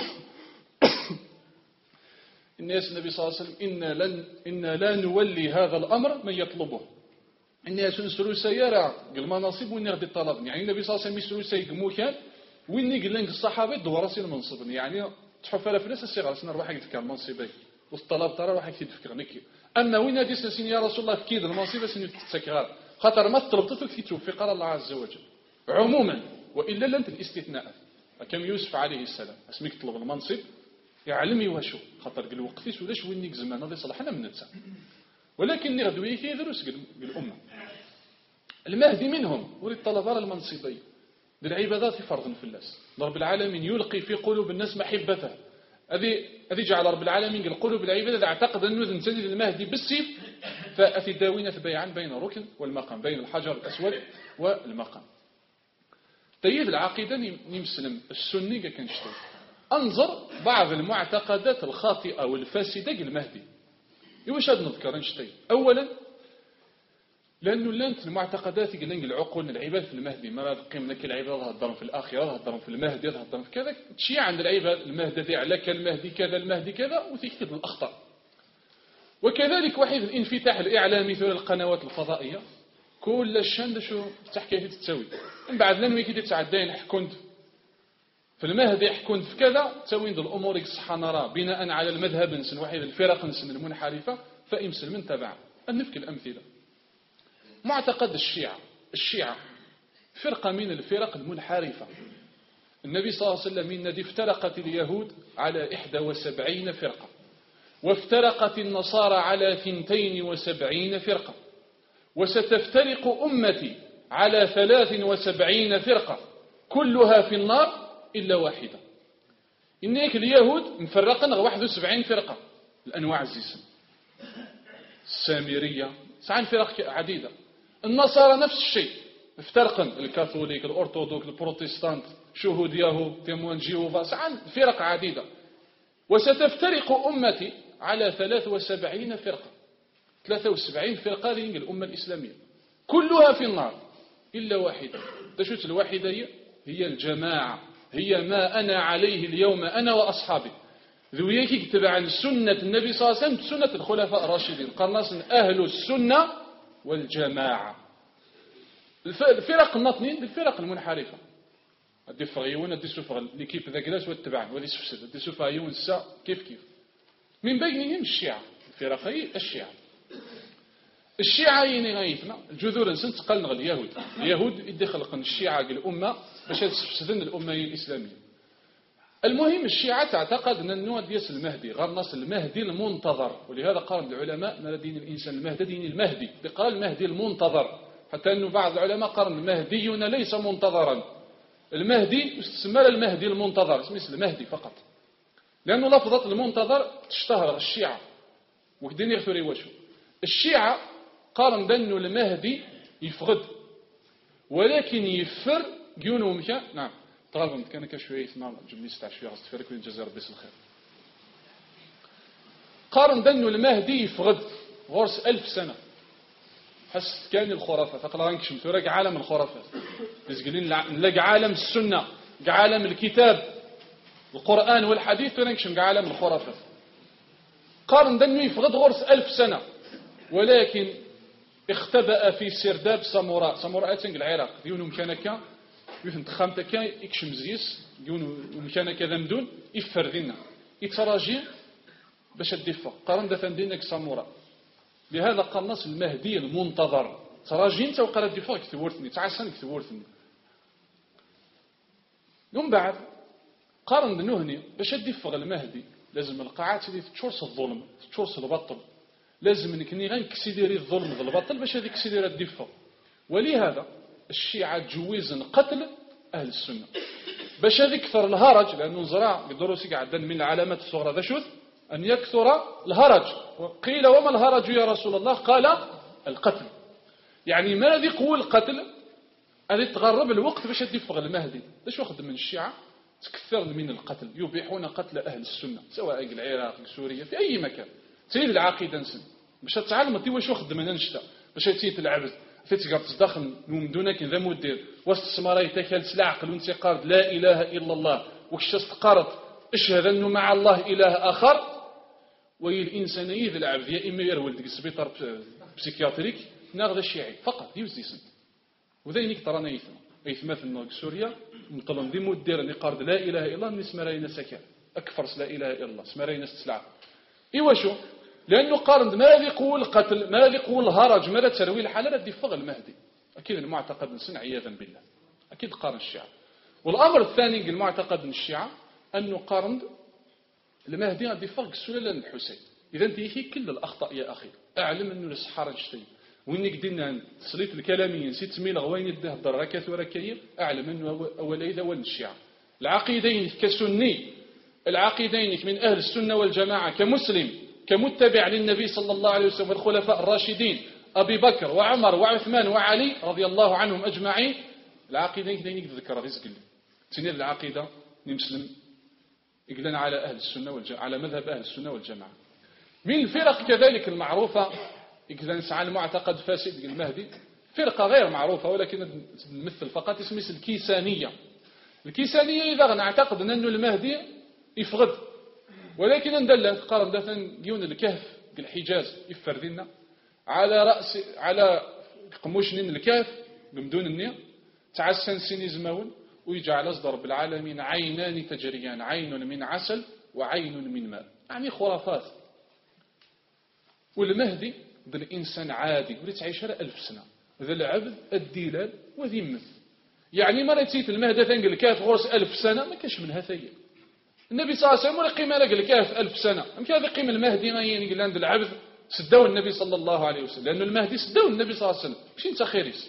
الناس النبي صلى الله عليه وسلم إنا, لن إنا لا نولي هذا الأمر من يطلبه الناس نسلوا سيارة قل ما نصيب وين يغدي الطلب يعني النبي صلى الله عليه وسلم يسلوا سيق موكان وين يقول لك الصحابة دور راسي المنصب يعني تحف على فلوس الصغار سنة روحك يتفكر المنصبين والطلب ترى روحك يتفكر نكي أما وين هذه سنين يا رسول الله في كيد المنصب سنة تتسكر خاطر ما طلبتك في توفيق الله عز وجل عموما وإلا لن الاستثناء كم يوسف عليه السلام اسمك طلب المنصب يعلمي وشو خاطر قال وقتيش ولاش وين نيك زمان هذا يصلحنا من نتسع ولكن نغدوي كي يدرس بالأمة. المهدي منهم ولد طلبار المنصبين للعبادات فرض في الناس رب العالمين يلقي في قلوب الناس محبته هذه هذه جعل رب العالمين القلوب العبادة اعتقد أنه تنزل المهدي بالسيف فأتي داوينة بيعا بين الركن والمقام بين الحجر الأسود والمقام. تيد العقيدة نمسلم السني كنشتو أنظر بعض المعتقدات الخاطئة والفاسدة المهدي يواش هاد نذكر نشتي أولا لأنه لانت المعتقدات يقول لك العقول العباد في المهدي ما راه قيم لك العباد هضرهم في الآخرة هضرهم في المهدي هضرهم في كذا تشيع عند العباد المهدي على المهدي كذا المهدي كذا وتكتب الأخطاء وكذلك واحد الانفتاح الإعلامي ثم القنوات الفضائية كل الشان شو تحكي تسوي من بعد لن ويكي تتعدين حكمت في المهدي حكمت في كذا تسوين ذو الأمور صح نرى بناء على المذهب نسن واحد الفرق نسن المنحرفة فإمسل من تبع النفك الأمثلة. معتقد الشيعة الشيعة فرقة من الفرق المنحرفة. النبي صلى الله عليه وسلم الذي افترقت اليهود على إحدى وسبعين فرقة وافترقت النصارى على ثنتين وسبعين فرقة وستفترق أمتي على ثلاث وسبعين فرقة كلها في النار إلا واحدة. إنك اليهود مفرقا واحد وسبعين فرقة الأنواع الزيسم السامرية سبعين فرق عديدة. النصارى نفس الشيء افترقا الكاثوليك الأرثوذكس البروتستانت شهود يهو تيمون جيوفا سبعين فرق عديدة. وستفترق أمتي على ثلاث وسبعين فرقة ثلاثة وسبعين فرقة لين الأمة الإسلامية كلها في النار إلا واحدة. تشوت الواحدة هي هي الجماعة هي ما أنا عليه اليوم أنا وأصحابي ذويك يكتب عن سنة النبي صلى الله عليه وسلم سنة الخلفاء الراشدين قرناس أهل السنة والجماعة. الفرق الناطنين الفرق المنحرفة أدي فغيون أدي سفغ اللي كيف ذا جلاس واتبعن ودي سفسد أدي سفغيون السا كيف كيف من بينهم الشيعة الفرق هي الشيعة الشيعة يني غايثنا الجذور نسن تقلنا اليهود اليهود يدي خلقن الشيعة الأمة باش تفسدن الأمة الإسلامية. المهم الشيعة تعتقد أن النوع ديال المهدي غير نص المهدي المنتظر ولهذا قال العلماء ما دين الإنسان المهدي دين المهدي قال المهدي المنتظر حتى أنه بعض العلماء قال المهديون ليس منتظرا المهدي استسمى المهدي المنتظر اسمه المهدي فقط لأنه لفظة المنتظر تشتهر الشيعة وكدين يغفري وشو الشيعة قارن بأنه المهدي يفغد ولكن يفر جيونه مكان نعم طالما كان كشوية اسمع جمليس تاع شوية غستفرك وين جزار بس الخير قارن بأنه المهدي يفغد غرس ألف سنة حس كان الخرافات تقرأ نكشم ثورك عالم الخرافات نزقلين نلاقي عالم السنة عالم الكتاب القرآن والحديث ونكشم عالم الخرافات قارن بأنه يفغد غرس ألف سنة ولكن اختبأ في سرداب ساموراء ساموراء تنق العراق ديونهم مكانك يفهم تخامتك يكشم زيس ديونهم مكانك ذمدون يفردنا يتراجي باش الدفة قارن دفن دينك ساموراء لهذا قنص المهدي المنتظر تراجي انت وقال الدفة كتورثني تعسن كتورثني يوم بعد قارن دنوهني باش الدفة المهدي لازم القاعات اللي تشورس الظلم تشورس البطل لازم انك ني غير كسيديري الظلم والباطل باش هذيك كسيديري الدفة. ولهذا الشيعة جويزن قتل اهل السنة باش هذيك كثر الهرج لانه زرع الدروسي قاعد من العلامات الصغرى ذا شوث ان يكثر الهرج. قيل وما الهرج يا رسول الله قال القتل يعني ما الذي قوى القتل هذه تغرب الوقت باش يدفغ المهدي باش واخد من الشيعة تكثر من القتل يبيحون قتل اهل السنة سواء العراق سوريا في اي مكان تسير العقيدة نسن باش تعلم تي واش واخد من نشتا باش تسيت العبد فتقدر تصدخل من دونك ذا مدير وسط السمراء تكال العقل وانت قارد لا اله الا الله وكش استقرت اشهد انه مع الله اله اخر وي الانسان يذ العبد يا اما يرول ديك السبيطار بسيكياتريك ناخذ الشيعي فقط يوزيسن وذينك ترانا يثم يثمثل سوريا مطلم دي مدير اللي قارد لا اله الا الله من اسم راينا سكان اكفر لا اله الا الله اسم راينا استسلع ايوا شو لأنه قارن ما الذي يقول القتل ما الذي يقول الهرج ما تروي الحلال الذي فغ المهدي أكيد المعتقد نسن عياذا بالله أكيد قارن الشيعة. والأمر الثاني المعتقد من الشيعة أنه قارن المهدي الذي فغ السلالة الحسين. إذا انت هي كل الأخطاء يا أخي أعلم أنه السحارة نشتي وإنك دينا صليت الكلاميين نسيت تميل غوين يده الدركات وركيب أعلم أنه أول إذا ول الشيعة العقيدين كسني العقيدين من أهل السنة والجماعة كمسلم كمتبع للنبي صلى الله عليه وسلم والخلفاء الراشدين أبي بكر وعمر وعثمان وعلي رضي الله عنهم أجمعين العقيدة كده يذكر رزق لي تنير العقيدة نمسلم يقلنا على أهل السنة والجماعة على مذهب أهل السنة والجماعة. من الفرق كذلك المعروفة إذا نسعى المعتقد فاسد المهدي فرقة غير معروفة ولكن نمثل فقط اسمها الكيسانية. الكيسانية إذا نعتقد أن المهدي يفغد ولكن ندل قارن دفن جيون الكهف الحجاز يفردنا على رأس على قموشنين الكاف بمدون النية تعسن سيني زماون ويجعل أصدر رب العالمين عينان تجريان عين من عسل وعين من ماء يعني خرافات. والمهدي ذا الإنسان عادي ولي تعيش ألف سنة ذا العبد الدلال وذي مثل يعني ما رأيتي المهدي تنقل الكاف غرس ألف سنة ما كاش منها ثية. النبي صلى الله عليه وسلم ولا قيمة لك الكاف ألف سنة أم هذا قيمة المهدي ما ينقل عند العبد سدوا النبي صلى الله عليه وسلم لأن المهدي سدوا النبي صلى الله عليه وسلم مش انت خيريس.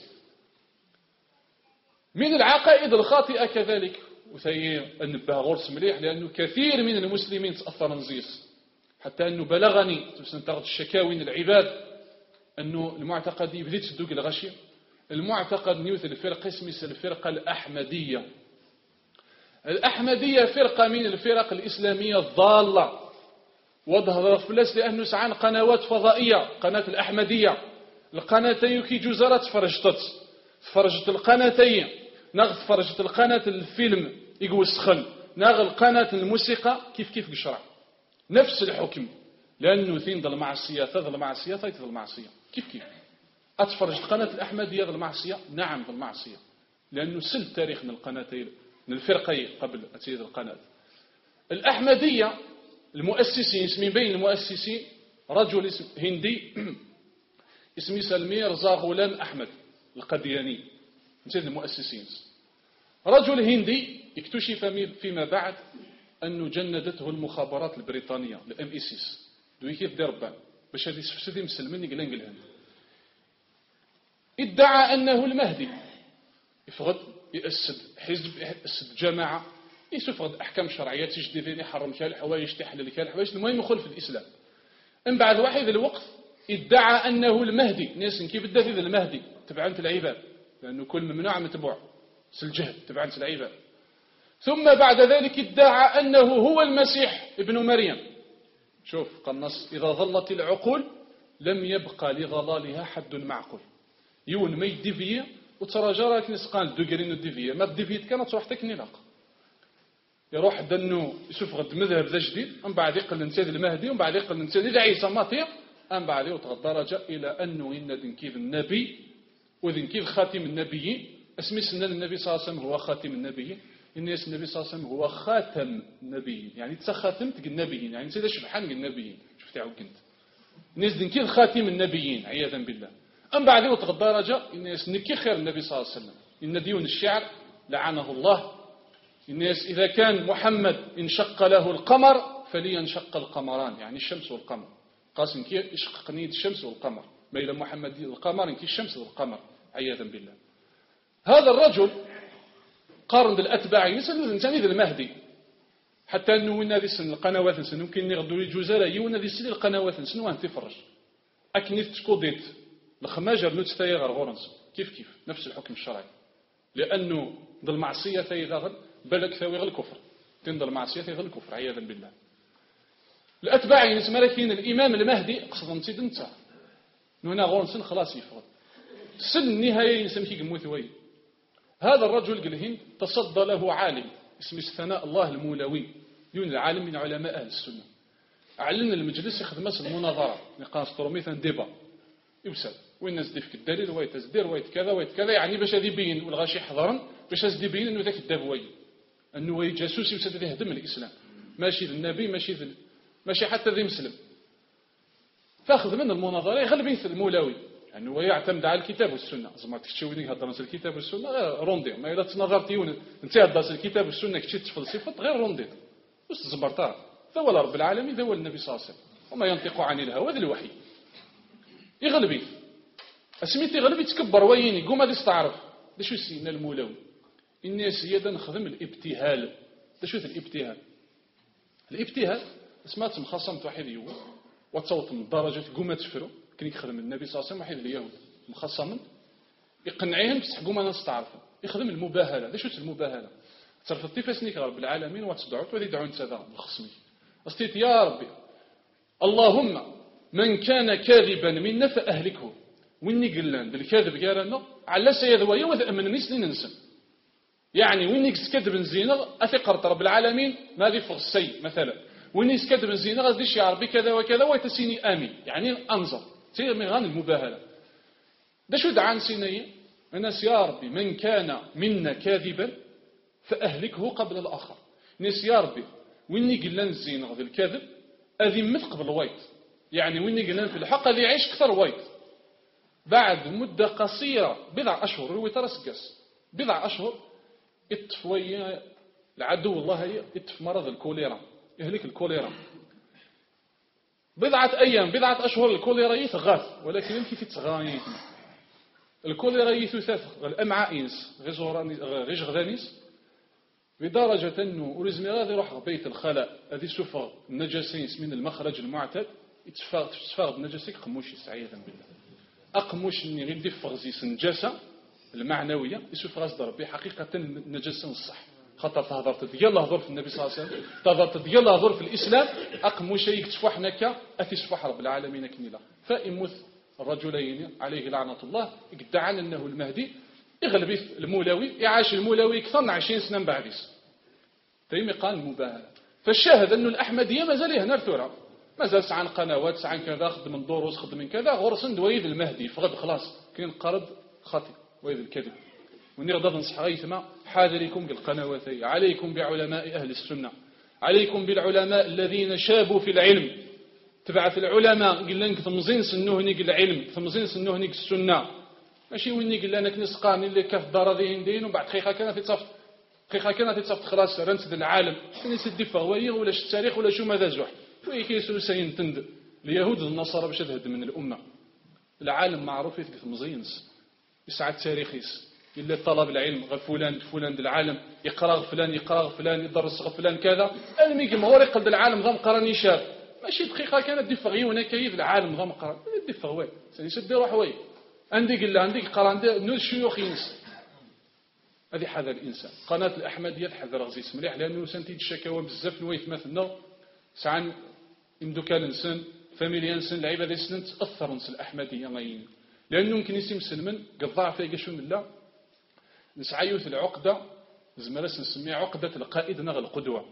من العقائد الخاطئة كذلك وثي النبه غرس مليح لأنه كثير من المسلمين تأثر نزيس حتى أنه بلغني تنتقد الشكاوي من العباد أنه المعتقد يبدي تسدوك الغشي المعتقد نيوث الفرقة اسمه الفرقة الأحمدية. الأحمدية فرقة من الفرق الإسلامية الضالة وظهر في الناس لأنه سعان قنوات فضائية قناة الأحمدية القناتين كي جزرة تفرجت تفرجت القناتين ناغ تفرجت القناة الفيلم يقوى السخن ناغ القناة الموسيقى كيف كيف قشرع نفس الحكم لأنه ثين ذا المعصية ذا المعصية ذا المعصية كيف كيف أتفرج قناة الأحمدية ذا المعصية نعم ذا المعصية لأنه سل تاريخ من القناتين من الفرقين قبل أتيت القناة. الأحمدية المؤسسين اسمين بين المؤسسين رجل اسم هندي اسمه سلمي رضا غلام أحمد القدياني مثل المؤسسين رجل هندي اكتشف فيما بعد أنه جندته المخابرات البريطانية الام اي سيس دوي كيف دار بان باش هذه سفسدي مسلمين يقلن قلهن ادعى أنه المهدي يفقد يأسد حزب يأسد جماعة يسفقد أحكام شرعية تجديدين يحرم كال الحوايج تحلل كال الحوايج المهم يخالف الإسلام. من بعد واحد الوقت ادعى أنه المهدي ناس كيف بدأت إذا المهدي تبعنت العباد لأنه كل ممنوع من تبوع سالجهد تبعنت العباد. ثم بعد ذلك ادعى أنه هو المسيح ابن مريم. شوف قنص إذا ظلت العقول لم يبقى لضلالها حد معقول يون ما يديفيه وترى جارك نسقان دوغرين الديفيه ما الديفيت كانت تروح تكني لاق يروح دنو يشوف غد مذهب ذا جديد من بعد يقل نتاد المهدي ومن بعد يقل نتاد عيسى ماطيع من بعد يوتغ درجة إلى أنه إن ذنكيذ النبي وذنكيذ خاتم النبيين اسمي سنة النبي صلى الله عليه وسلم هو خاتم النبيين إن اسم النبي صلى الله عليه وسلم هو خاتم النبيين يعني تسخاتمت النبيين يعني سيدا شبحان النبيين شفت عو كنت الناس ذنكيذ خاتم النبيين عياذا بالله. أم بعد يوتغ الدرجة الناس نكي خير النبي صلى الله عليه وسلم إن ديون الشعر لعنه الله الناس إذا كان محمد انشق له القمر فلينشق القمران يعني الشمس والقمر قاسم كي يشق نيد الشمس والقمر ما إلى محمد القمر إنكي الشمس والقمر عياذا بالله. هذا الرجل قارن بالأتباع يسأل الإنسان إذا المهدي حتى أنه وين هذه السنة القنوات السنة ممكن نغدو الجزالة يوين هذه السنة القنوات السنة وان تفرج أكنيت تكوديت الخماجر نتستيغ غورنس كيف كيف نفس الحكم الشرعي لأنه ذا المعصية تيغل بلك ثوي الكفر تنظر المعصية تيغل الكفر عياذا بالله. الأتباع ينسمى لكن الإمام المهدي قصد نتيد انت هنا غورنسن خلاص يفرض سن النهاية ينسمى قموثوي. هذا الرجل قلهن تصدى له عالم اسمه ثناء الله المولوي يون العالم من علماء أهل السنة أعلن المجلس يخدم المناظرة نقاش مثلا ديبا يوسف وين الناس ديفك الدليل ويت تزدير ويت كذا ويت كذا يعني باش هذه يبين والغاشي حضرا باش هذه يبين انه ذاك الدابوي انه هو جاسوس يسد يهدم الاسلام ماشي النبي ماشي ذل ماشي حتى ذي مسلم. فاخذ من المناظره يغلب يث المولوي يعني هو يعتمد على الكتاب والسنه زعما تكتشوي هضر نص الكتاب والسنه روندي ما الا تنظرتي انت هضر الكتاب والسنه كتشي تفلسفه غير روندي واش زبرتها ذا ولا رب العالمين ذا النبي صلى الله عليه وسلم وما ينطق عن الهوى ذا الوحي يغلبي اسميتي غلب يتكبر وين يقوم هذا يستعرف ده شو سينا المولوي الناس يدا نخدم الابتهال ده شو الابتهال الابتهال اسمات مخصمت واحد يوم وتصوت من الدرجه قوم تفرو كان يخدم النبي صلى الله عليه وسلم واحد اليهود مخصما يقنعيهم بصح قوم انا نستعرفوا يخدم المباهله ده شو المباهله تصرف الطفاسنيك رب العالمين وتصدعوا وذي يدعون تذا الخصمي استيت يا ربي اللهم من كان كاذبا منا فاهلكه ويني قلان بالكذب قالنا على سيذوي وذا أمن نسل ننسى يعني ويني كذب زينة أثقرت رب العالمين ما ذي فغ السي مثلا ونيس كذب الزينة غادي يا ربي كذا وكذا ويتسيني آمين يعني أنظر سير من غان المباهلة ده شو دعان سينية الناس يا ربي من كان منا كاذبا فأهلكه قبل الآخر ناس يا ربي ويني قلنا الزينة غادي الكذب أذي مت قبل وايت يعني ويني قلنا في الحق أذي يعيش أكثر وايت بعد مدة قصيرة بضع أشهر هو ترسقس بضع أشهر اتفوي العدو الله اتف مرض الكوليرا يهلك الكوليرا بضعة أيام بضعة أشهر الكوليرا يتغاث ولكن يمكن تتغاين الكوليرا يثوثاث الأمعاء ينس غير غذانيس بدرجة أنه ولازم غادي يروح بيت الخلاء هذه سفر النجاسينس من المخرج المعتاد يتفاغ بنجاسيك قموش سعيدا بالله أقموش أني غير دفغ زيس النجاسة المعنوية يسوف غاز ربي حقيقة النجاسة الصح خاطر تهضر ديال هضر في النبي صلى الله عليه وسلم تهضر ديال هضر في الإسلام أقموش يكتفح نكا أتسفح رب العالمين كنيلا فإموت الرجلين عليه لعنة الله ادعى أنه المهدي يغلب المولوي يعاش المولوي أكثر من عشرين سنة من بعديس تيمي قال المباهلة فالشاهد أنه الأحمدية مازال هنا الثورة مازال سعان قنوات سعان كذا خدم من دروس خدم من كذا غرسن دويد المهدي فغد خلاص كاين قرض خاطئ ويد الكذب وني غدا نصح غيثما حاذركم بالقنوات عليكم بعلماء أهل السنة عليكم بالعلماء الذين شابوا في العلم تبعث العلماء قل لنك تمزين سنوهني قل العلم تمزين سنوهني قل السنة ماشي ويني قل لنك نسقاني اللي كاف دار ذي دين وبعد خيخا كانت تصفت خيخا كانت تصفت خلاص رنسد العالم كان يسدي فهوية ولا التاريخ ولا شو ماذا زح في كيسو سينتند اليهود النصارى باش تهد من الأمة العالم معروف يثبت مزينس يسعى تاريخيس إلا طلب العلم غير فلان فلان العالم يقرأ فلان يقرأ فلان يدرس فلان كذا الميك ما هو يقلد العالم ضم قراني شاب ماشي دقيقة كانت دي فغيونا كيف العالم ضم قران دي فغوي سيسد روح وي عندي قل عندي قران عندي نور شيوخ ينس هذه حذر الإنسان قناة الأحمدية تحذر غزيس مليح لأنه سنتيج الشكاوى بزاف نويت مثلنا سعان إمدو كان إنسان فاميليا إنسان لعيبة ذي سنة تأثر نس الأحمدية غيين لأنه يمكن يسم سلمن قضاع في قشون الله نسعيوث العقدة زمرس نسميها عقدة القائد نغ القدوة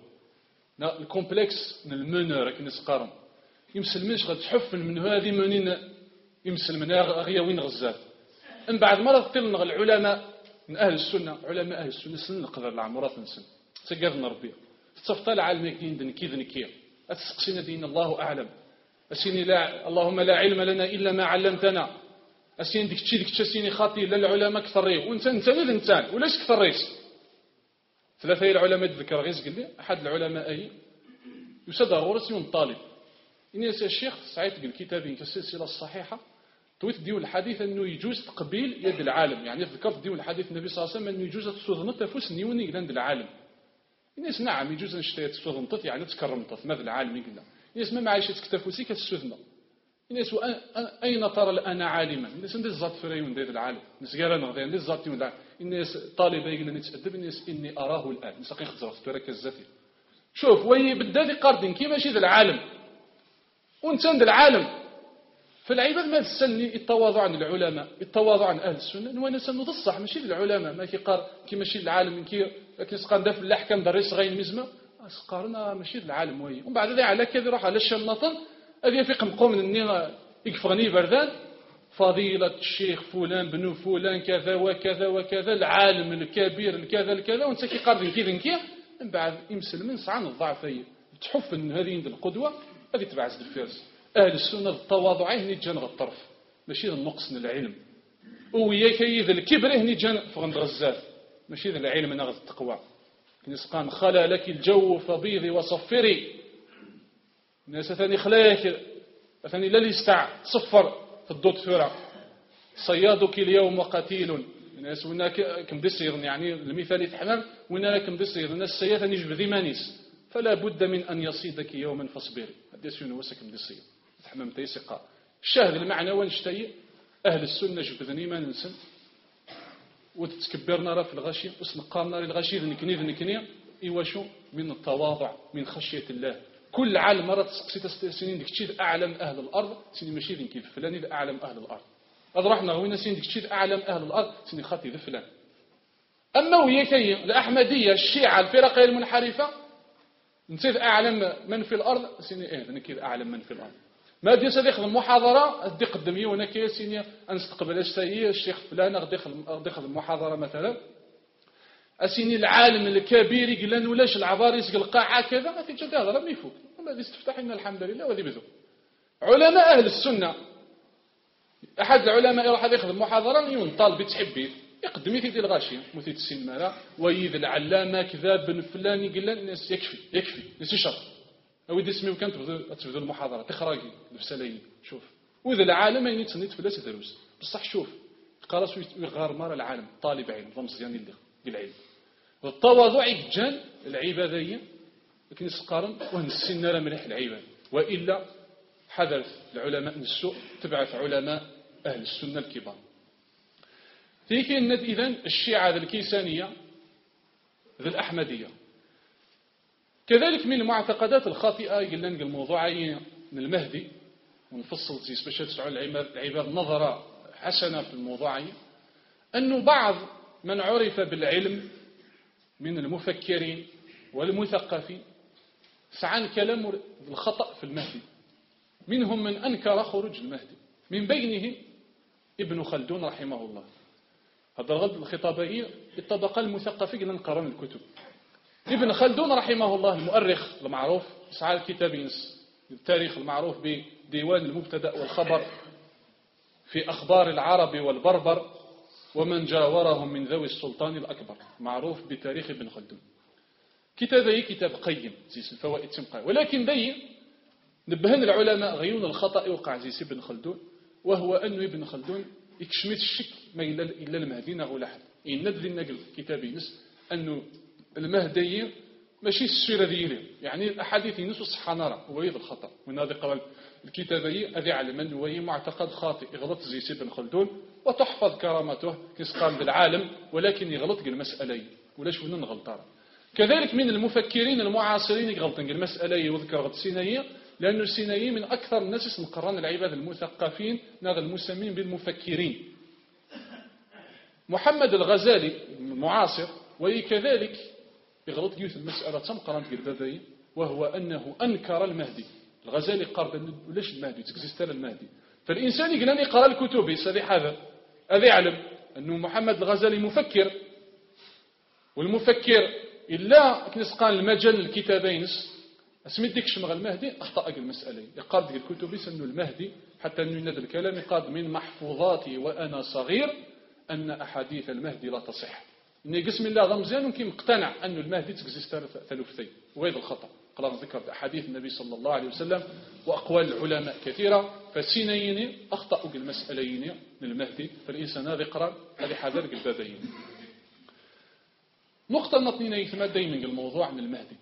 الكومبلكس من المنور لكن نسقارن يمسلمنش غد تحفن من هذه منين يمسلمن أغيا وين غزات من بعد مرة تقل نغ العلماء من أهل السنة علماء أهل السنة سن نقدر العمرات نسن تقدر ربي تفضل عالمك دين دين كي ذن كي أتسقسين دين الله أعلم أسيني لا اللهم لا علم لنا إلا ما علمتنا أسين ديك تشي ديك تشي خاطي للعلماء كثريه وانت انت ولد انسان ولاش كثريس ثلاثه العلماء ذكر غير قال لي احد العلماء اي يسد غورس من طالب اني يا الشيخ سعيد قال كتابين كالسلسله الصحيحه تويت ديو الحديث انه يجوز تقبيل يد العالم يعني ذكرت ديو الحديث النبي صلى الله عليه وسلم انه يجوز تصوذ تفوس نيوني عند العالم الناس نعم يجوز نشتي تصوذ نطت يعني تكرمت ماذا العالم يقول الناس ما معايشه تكتفوسي كتسوذنا الناس أين ترى الآن عالما الناس ندير الزات فريون ديال العالم الناس قالنا غادي ندير الزات يون الناس طالب يقول نتأدب الناس إني أراه الآن الناس قاين خزر في ترك الزاتي شوف وي بدادي قاردين كي ماشي ذا العالم وانت عند العالم فالعباد ما تسني التواضع عن العلماء التواضع عن أهل السنة وانا سنو الصح ماشي العلماء ما كيقار كي ماشي العالم كي كيسقان داف الأحكام دريس غاين مزمة سقارنا ماشي العالم وي ومن بعد ذي على كذا يروح على الشنطن هذه في قمقوم النيغة يكفغني بردان فضيلة الشيخ فلان بنو فلان كذا وكذا وكذا العالم الكبير الكذا الكذا وانت كي قاردين كي ذنكي من بعد يمسل من سعان الضعفية تحف ان هذه عند القدوة هذه تبعز الفرس أهل السنة التواضع هني جان الطرف ماشي النقص من العلم وياك إذا الكبر هني جان فغند غزات ماشي ذا العلم نغز التقوى نسقان خلا لك الجو فبيضي وصفري الناس ثاني خلاك ثاني لا يستع صفر في الضوء ثورة صيادك اليوم وقتيل الناس هناك كم دسير يعني المثال يتحمل هناك كم دسير الناس سيئة يجب ذي مانيس فلا بد من أن يصيدك يوما فاصبري هذا شنو وسك كم دسير تحمم تيسقى الشاهد المعنى ونشتي أهل السنة جبذني ما ننسن وتتكبرنا راه في الغشي وسنقارنا للغشي ذنكني ذنكني إيواشو من التواضع من خشية الله كل عالم مرة تسقسي سنين ديك تشيد أعلم أهل الأرض سنين ماشي ذين كيف فلان إذا أعلم أهل الأرض هذا رحنا وين سنين ديك تشيد أعلم أهل الأرض سنين خاطي ذا فلان أما وياكي الأحمدية الشيعة الفرق المنحرفة نسيت أعلم من في الأرض سيني إيه أنا كذا أعلم من في الأرض ما دي سادي يخدم محاضرة أدي قدمي وأنا كي سيني أنستقبل السيء الشيخ فلان أغدي يخدم محاضرة مثلا أسيني العالم الكبير يقول ولاش العباريس القاعة كذا ما تيجي هذا ما يفوق ما دي استفتح إن الحمد لله وذي بذو علماء أهل السنة أحد العلماء يروح يخدم محاضرة ينطال بتحبيت يقدم يدير الغاشية مثيت السمارة ويذ العلامة كذا بن فلان يقول الناس يكفي يكفي ناس يشرب أو يدي اسمي وكانت تبذل المحاضرة تخرجي بسلايين شوف وإذا العالم ما ينتسنيت فلاس دروس بصح شوف قراص ويغار مار العالم طالب علم ضمس يعني اللي بالعلم التواضع يجان العبادية لكن يسقارن وهنسينا مليح العباد وإلا حذرت العلماء من السوء تبعث علماء أهل السنة الكبار تيكي الند إذن الشيعة ذي الكيسانية ذي الأحمدية كذلك من المعتقدات الخاطئة قلنا نقل الموضوعية من المهدي ونفصل زيس باش تسعوا العباد نظرة حسنة في الموضوعية أنه بعض من عرف بالعلم من المفكرين والمثقفين سعى الكلام بالخطأ في المهدي منهم من أنكر خروج المهدي من بينهم ابن خلدون رحمه الله هذا الغد الخطابية الطبقة المثقفة قلنا نقرأ من الكتب ابن خلدون رحمه الله المؤرخ المعروف سعى الكتابين التاريخ المعروف بديوان المبتدأ والخبر في أخبار العرب والبربر ومن جاورهم من ذوي السلطان الأكبر معروف بتاريخ ابن خلدون كتابه كتاب قيم زي الفوائد تمقى ولكن دي نبهن العلماء غيون الخطأ وقع زي ابن خلدون وهو أن ابن خلدون يكشمت الشك ما إلا المهدي نغول أحد إن ندري النقل كتابي نس أنه المهدي ماشي السيرة ديالي يعني الأحاديث نس صحة نرى هو يد الخطأ ونادي قبل الكتابي أذي علم أنه هو معتقد خاطئ يغلط زي ابن خلدون وتحفظ كرامته كيسقام بالعالم ولكن يغلط المسألة ولا شو نغلطها كذلك من المفكرين المعاصرين يغلطن المسألة وذكر غد سينائية لأن السينائي من أكثر الناس مقرن العباد المثقفين ناغ المسمين بالمفكرين محمد الغزالي المعاصر وكذلك يغلط يوث المسألة تمقرن قردادي وهو أنه أنكر المهدي الغزالي قال ليش المهدي تكزيستر المهدي فالإنسان يقول أن يقرأ الكتب يستطيع هذا هذا يعلم أنه محمد الغزالي مفكر والمفكر إلا كنسقان المجال الكتابين اسميت ديك شمغ المهدي أخطأ المسألة يقال ديك الكتب أنه المهدي حتى أنه ينادى الكلام يقال من محفوظاتي وأنا صغير أن أحاديث المهدي لا تصح إن قسم الله ضمزيان ممكن مقتنع أن المهدي تكزيستر ثلثي وهذا الخطأ قال ذكر أحاديث النبي صلى الله عليه وسلم وأقوال العلماء كثيرة فالسينيين أخطأوا المسألين للمهدي فالإنسان هذا يقرأ هذه حذر البابين نقطة نطنين يثمى دايما الموضوع من المهدي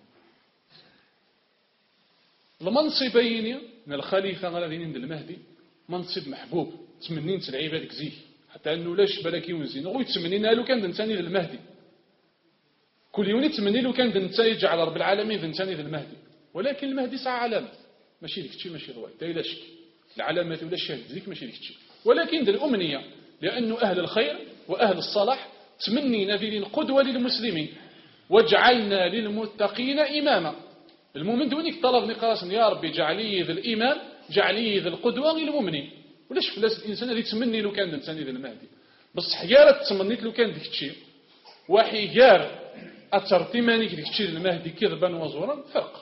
المنصبين من الخليفة الذين عند المهدي منصب محبوب تمنين العباد كزيه حتى أنه لاش بلاكي ونزين غوي تمنين لو كان دنتاني للمهدي كل يوم يتمني لو كان دنتاني جعل رب العالمين دنتاني للمهدي ولكن المهدي ساعة علامة ماشي لك شيء ماشي ضوء دايلا شك العلامات ولا الشهد ذيك ماشي لك شيء ولكن ذا الأمنية لأنه أهل الخير وأهل الصلاح تمني نذير قدوة للمسلمين وجعلنا للمتقين إماما المؤمن دونك طلب نقاس يا ربي جعلي ذا الإمام جعلي ذا القدوة للمؤمنين ولاش فلاس الإنسان اللي تمني لو كان دنتاني ذا المهدي بس حيارة تمنيت لو كان ديك الشيء وحيار أترتماني ديك الشيء المهدي كذبا وزورا فرق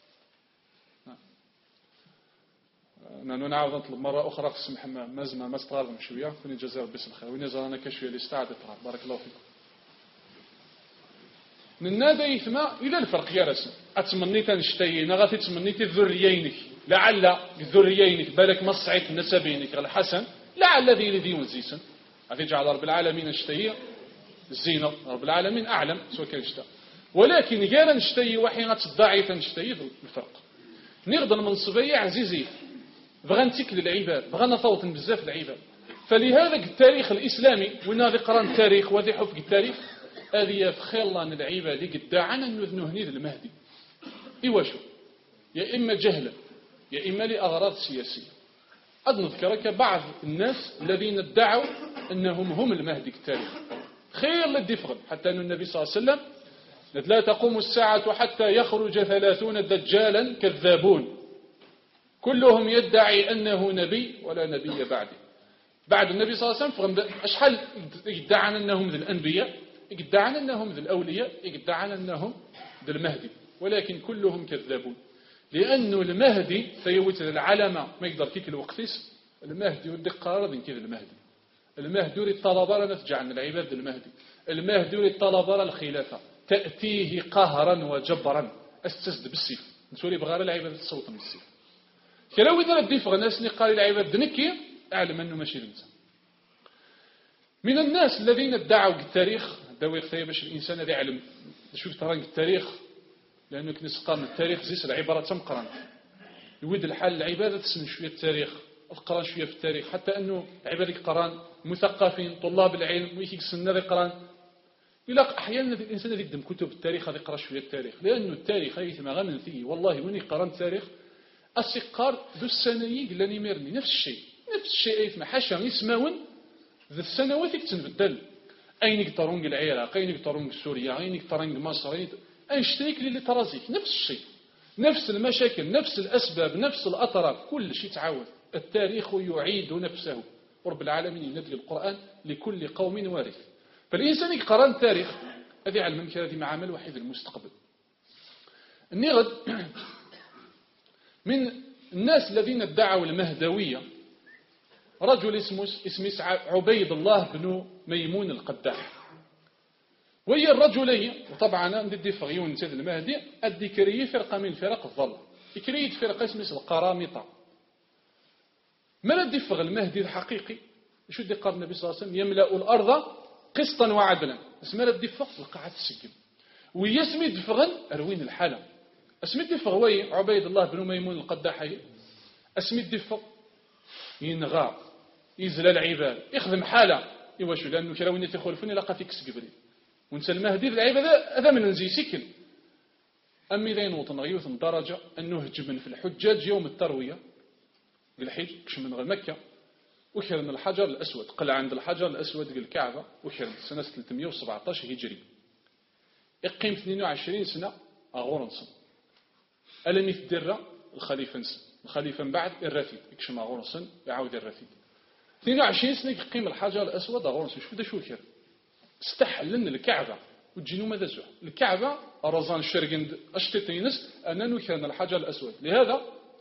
نحن نعاود نطلب مرة أخرى في السمح مازما ما استغربهم شوية كوني جزاء باسم الخير وين زارنا كشوية اللي استعدت بارك الله فيكم من نادى يثمى إلى الفرق يا رسم أتمنيت نشتي نغاتي تمنيت ذريينك لعل ذريينك بالك مصعيت نسبينك الحسن لعل ذي الذي ونزيسن هذه جعل رب العالمين نشتي الزينة رب العالمين أعلم سواء كان نشتى ولكن قال نشتي وحين تصدعي نشتي الفرق نغض المنصبية عزيزي بغى نتكل العباد بغى نطوط بزاف العباد فلهذا التاريخ الإسلامي ونادي قران التاريخ وذي حفظ التاريخ هذه يفخي الله من العباد قداعنا أنه هنيد المهدي إيواشو يا إما جهلا يا إما لأغراض سياسية قد نذكرك بعض الناس الذين ادعوا أنهم هم المهدي التاريخ خير لدي فغل حتى أن النبي صلى الله عليه وسلم لا تقوم الساعة حتى يخرج ثلاثون دجالا كذابون كلهم يدعي أنه نبي ولا نبي بعده. بعد النبي صلى الله عليه وسلم أشحال يدعى أنهم ذي الأنبياء، يدعى أنهم ذي الأولياء، يدعى أنهم ذي المهدي، ولكن كلهم كذابون. لأنه المهدي سيوت العلامة ما يقدر كيك الوقتيس المهدي ودي قرار كذا المهدي المهدي يريد طلبة نتجع عن العباد المهدي المهدي يريد طلبة الخلافة تأتيه قهرا وجبرا استسد بالسيف نسولي بغار العباد الصوت من السيف كلاو إذا ردي فغناس اللي قال العباد دنكي أعلم أنه ماشي الإنسان. من الناس الذين ادعوا التاريخ داوي خطية باش الإنسان هذا يعلم شوف ترى التاريخ لأنه كنسقى من التاريخ زيس العبارة تمقرن يود الحال العبادة تسمن شوية التاريخ القرآن شوية في التاريخ حتى أنه عباد القرآن مثقفين طلاب العلم ويكيك سنة ذي قرآن يلاق أحيانا الإنسان الذي يقدم كتب التاريخ هذا يقرأ شوية التاريخ لأنه التاريخ هي ما غمن فيه والله وين يقرأ التاريخ السقار ذو السنوي قال لي ميرني نفس الشيء نفس الشيء أيثما حاشا يسماون ذو السنوات يكتنبدل أين يقدرون العراق أين يقدرون سوريا أين يقدرون مصر أيشتريك اللي ترازيك نفس الشيء نفس المشاكل نفس الأسباب نفس الأطراف كل شيء تعاود التاريخ يعيد نفسه رب العالمين ينزل القرآن لكل قوم وارث. فالإنسان يقرأ التاريخ هذه علم هذه معامل وحيد المستقبل. النغد من الناس الذين ادعوا المهدوية رجل اسمه اسمه عبيد الله بن ميمون القداح وهي الرجلية وطبعا ندي فغيون نتاد المهدي الذكرية فرقة من فرق الظل ذكرية فرقة اسمها القرامطة ما ندي فغ المهدي الحقيقي شو دي قال النبي صلى الله عليه وسلم يملأ الأرض قسطا وعدلا اسمها ندي فغ القاعة السجن ويسمي دفغن أروين الحالة اسمي دفغ وي عبيد الله بن ميمون القداحي اسمي دفغ ينغى يزل العباد يخدم حالة يواشو لأنه كراوين يتخلفوني لقى فيك سقبري ونسى المهدي العباد هذا من نزي سكن أمي ذين وطن غيوث درجة أنه هجمن في الحجاج يوم التروية بالحج كش من غير مكة وكر من الحجر الأسود قلع عند الحجر الأسود الكعبة وكر سنة ثلاثمئة وسبعة عشر هجري اقيم اثنين وعشرين سنة أغورنصن ألم يتدرى الخليفة نسن الخليفة من بعد الرثيد يكشم أغورنصن يعاود الرثيد اثنين وعشرين سنة يقيم الحجر الأسود أغورنصن شو ده شو كر استحلن الكعبة وتجينو ماذا زوح الكعبة أرزان الشرقند أشتتينس أنا نكرن الحجر الأسود. لهذا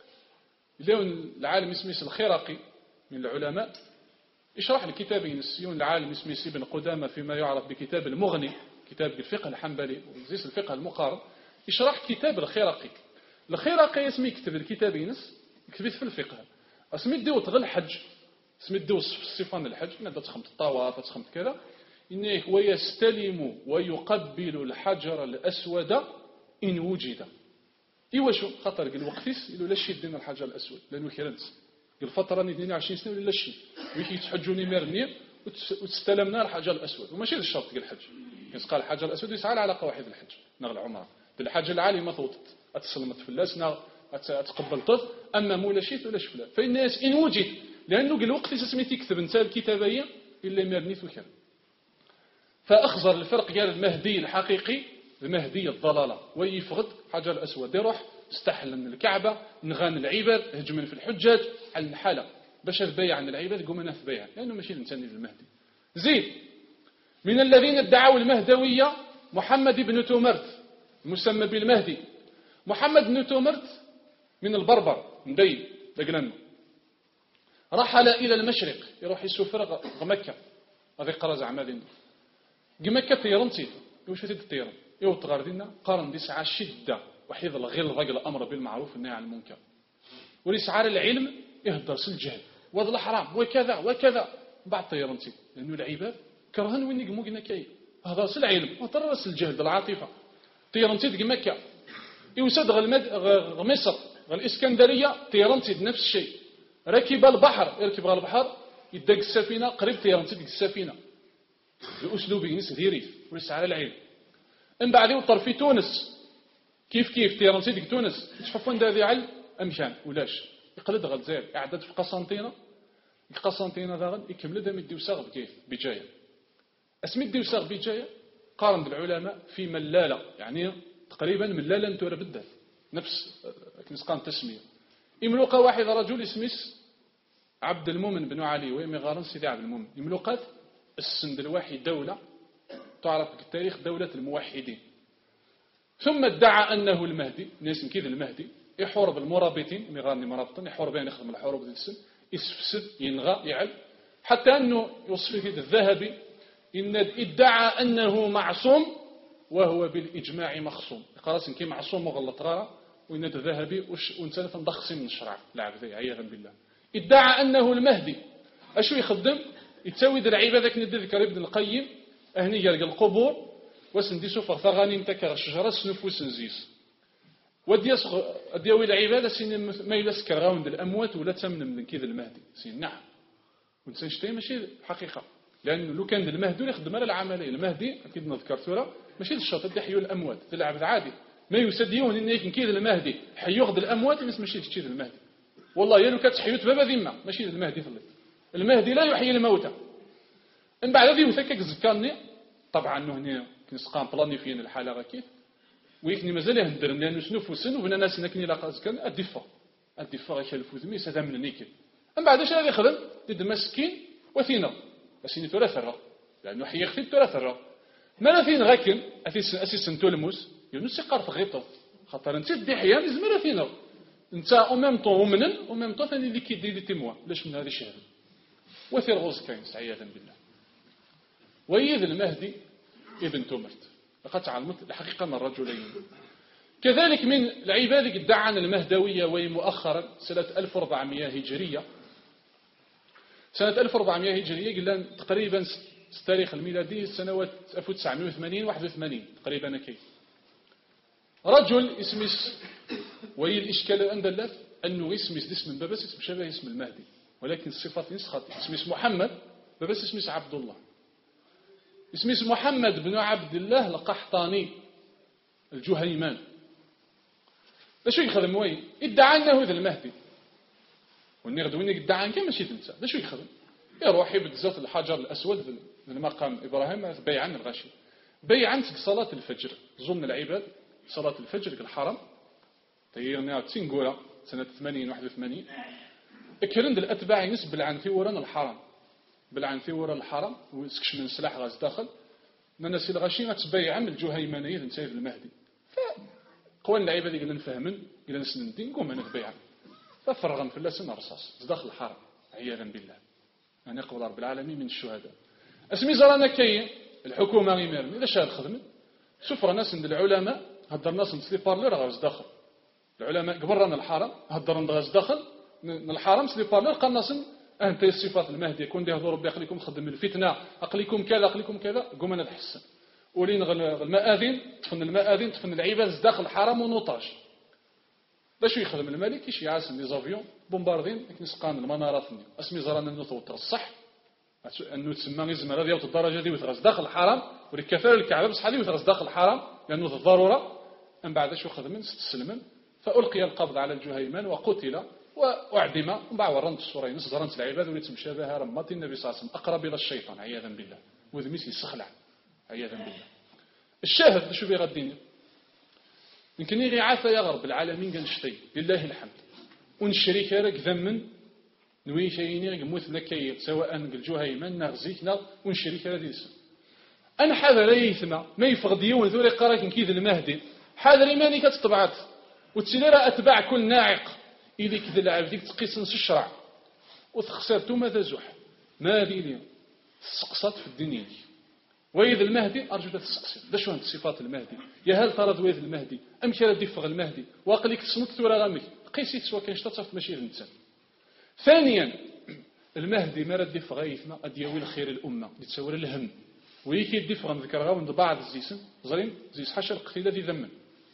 اليوم العالم اسمه الخراقي من العلماء يشرح الكتابين السيون العالم اسمه ابن قدامة فيما يعرف بكتاب المغني كتاب الفقه الحنبلي وزيس الفقه المقارن يشرح كتاب الخراقي. الخراقي اسمه يكتب الكتابين يكتب في الفقه اسمه ديو تغل الحج اسمه ديو صفان الحج نبدا تخمت الطواف تخمت كذا إنه هو يستلم ويقبل الحجر الأسود إن وجد إيواشو خطر قال وقتيس إلو لا شيء دين الحجر الأسود لأنه كيرنس قال فترة اثنين وعشرين سنة ولا شيء ويكي تحجوني ميرنير وتستلمنا الحجر الأسود وماشي الشرط قال الحج كنس قال الحجر الأسود يسعى على قواحد الحج نغل عمره بالحج العالي ما ثوتت أتسلمت في اللاس نغ أتقبلت أما مولا شيء ولا شفلا فالناس إن وجد لأنه قال وقتيس اسمي تكتب انت الكتابية إلا ميرنيث وكان فأخزر الفرق قال المهدي الحقيقي المهدي الضلالة ويفغد حجر الأسود يروح استحل من الكعبة نغان العباد هجمن في الحجاج على الحالة باش البيع عن العباد قوم ناس بيع لأنه ماشي الإنسان المهدي. زيد من الذين ادعوا المهدوية محمد بن تومرت المسمى بالمهدي. محمد بن تومرت من البربر مدين دقلن رحل إلى المشرق يروح يسافر مكة هذه قرز عمادين مكة طيران تيد يوش تيد الطيران يو تغاردينا قارن دي ساعة شدة وحيد الغلظة الأمر بالمعروف والنهي عن المنكر ولسعار العلم يهدر الجهل وهذا الحرام وكذا وكذا بعد طيران تيد لأنه العباد كرهن وين يقمو قلنا كي هذا سل العلم وترس الجهل العاطفة طيران تيد مكة يوسد غلمد غمصر الإسكندرية طيران تيد نفس الشيء ركب البحر يركب على البحر يدق السفينة قريب طيران تيد السفينة بأسلوبه نس ذيريف وليس على العلم. إن بعد يوطر في تونس كيف كيف تيران سيدك تونس تشوفون ذا ذي علم أمشان ولاش يقلد غد زير أعداد في قسنطينة قسنطينة ذا غد يكمل ذا مدي وساغ بكيف بجاية اسمي دي وساغ بجاية قارن بالعلماء في ملالة، يعني تقريبا ملالة نتورا بالذات نفس كنسقان التسمية. يملوقا واحد رجل اسمس عبد المؤمن بن علي ويمي غارن سيدي عبد المؤمن، يملوقات السند الواحد دولة تعرف في التاريخ دولة الموحدين. ثم ادعى أنه المهدي، ناس كذا المهدي يحارب المرابطين مغارني مرابطين، يحارب يعني يخدم الحروب ذي السن، يسفسد ينغى يعل، حتى أنه يوصف في الذهبي إن ادعى أنه معصوم وهو بالإجماع مخصوم، خلاص كي معصوم مغلط غارة، وإن الذهبي وإنسان تنضخصي من الشرع العبدي عياذا بالله. ادعى أنه المهدي، أشو يخدم؟ يتسوي ذا العيبة ذاك ندذكر ابن القيم أهني يلقى القبور وسندي سفر ثغاني نتكر الشجرة سنفو سنزيس ودي أديوي العبادة سين ما يلسكر غاوند الأموات ولا تمن من كذا المهدي سين نعم ونسان شتي ماشي حقيقة، لأنه لو كان المهدي يخدم على العملية المهدي أكيد نذكر ثورة ماشي الشرط يحيوا الأموات تلعب عادي ما يسديون إن يكن كذا المهدي حيوغد الأموات بس ماشي كذا المهدي والله يا لو كتحيوت بابا ذمة ماشي المهدي فلت المهدي لا يحيي الموتى. من بعد هذه وثكك زكاني طبعا انه هنا كنسقان بلانيفيين الحاله كيف ويكني مازال يهدر لانه شنو فوسن وبنا ناس نكني لا كان الدفا الدفا يخلفوا ذمي هذا من نيكل. من بعد اش غادي يخدم ضد مسكين وثينا اسيني ثلاثه لانه حي يخفي ثلاثه ما فين غاكن اسيس اسيس تولموس يونس يقرف غيطه خاطر انت دي حيان زمره فينا انت او ميم طون ومنن او ميم طون ثاني اللي كيدير لي تيموا لاش من هذه الشهاده وثير غوز كاين عياذا بالله. ويذ المهدي ابن تمرت لقد تعلمت الحقيقة من الرجلين. كذلك من العباد ادعى عن المهدوية ومؤخرا سنة ألف وأربعمائة هجرية سنة ألف وأربعمائة هجرية قلنا تقريبا التاريخ الميلادي سنوات ألف وتسعمائة وثمانين واحد وثمانين تقريبا كي رجل اسمس وهي الإشكال الأندلس أنه اسمس اسم بابس اسم شبه اسم المهدي ولكن الصفات نسخت اسمس محمد بابس اسمس عبد الله اسمه محمد بن عبد الله القحطاني الجهيمان. شو يخدم وين؟ ادعى انه ذا المهدي. والنغد وين ادعى انك ماشي تنسى، شو يخدم؟ يروح يبدزات الحجر الاسود في المقام ابراهيم بيعا الغاشي. بيعا صلاة الفجر، ظن العباد صلاة الفجر في الحرم. تيرنا تسنغورا سنة ثمانين واحد وثمانين. اكرند الاتباع ينسب عن ثوران الحرم. بالعن في وراء الحرم ويسكش من سلاح غاز داخل ناس الغاشي غتبايع من الجهيمانيه نسيف المهدي فقوان العيبه اللي قلنا نفهمن قلنا نسندين نقوم انا نبيع ففرغن في اللسن رصاص داخل الحرم عياذا بالله انا قبل رب العالمين من الشهداء. اسمي زرانا كاين الحكومه غير اذا شاد خدمه سفر ناس عند العلماء هضر ناس نسلي بارلور غاز داخل العلماء قبرنا الحرم هضر غاز داخل من الحرم سلي بارلور قال ناس أنت الصفات المهدي يكون ده ربي أخليكم خدم الفتنة أقليكم كذا أقليكم كذا قوم أنا نحسن ولين المآذن تفن المآذن تفن العباد داخل الحرم ونوطاج باش يخدم الملك يشي عاسم لي زافيون بومباردين نسقان المنارات اسمي زرانا نوتر الصح أنه تسمى يزمر هذه الدرجة دي وتغز داخل الحرم ولكثر الكعبة بصح هذه وتغز داخل الحرم لأنه الضرورة من بعد شو خدم ستسلم فألقي القبض على الجهيمان وقتل وأعدم ومن بعد ورنت الصورين زرنت العباد وليت مشابهة رمات النبي صلى الله عليه وسلم أقرب إلى الشيطان عياذا بالله وذميس يسخلع عياذا بالله. الشاهد شو في غديني يمكن يغي عافى يغرب العالمين قال شتي لله الحمد ونشريك راك ذمن نوي شيني قموت لك سواء الجهيمان نغزيكنا ونشريك هذا الاسم أنا حاذر يثمى ما يفقد يوم ذوري قراك كيذ المهدي حاذر إيماني كتطبعت وتسير أتباع كل ناعق إلي كذا العبد تقيس نص الشرع وتخسرتو ماذا زح ما لي تسقسط في الدنيا وإذا المهدي أرجو تسقسط ده شو أنت صفات المهدي يا هل ترى ذويذ المهدي أم كلا دفغ المهدي واقليك تصنت ولا غامك قيسي تسوى كان شتتصف ماشي الإنسان. ثانيا المهدي ما رد دفغ يثنى أديوي الخير الأمة يتصور الهم ويكي دفغ ذكر غاون بعض الزيسن زرين زيس حشر قتيلة ذي ذمن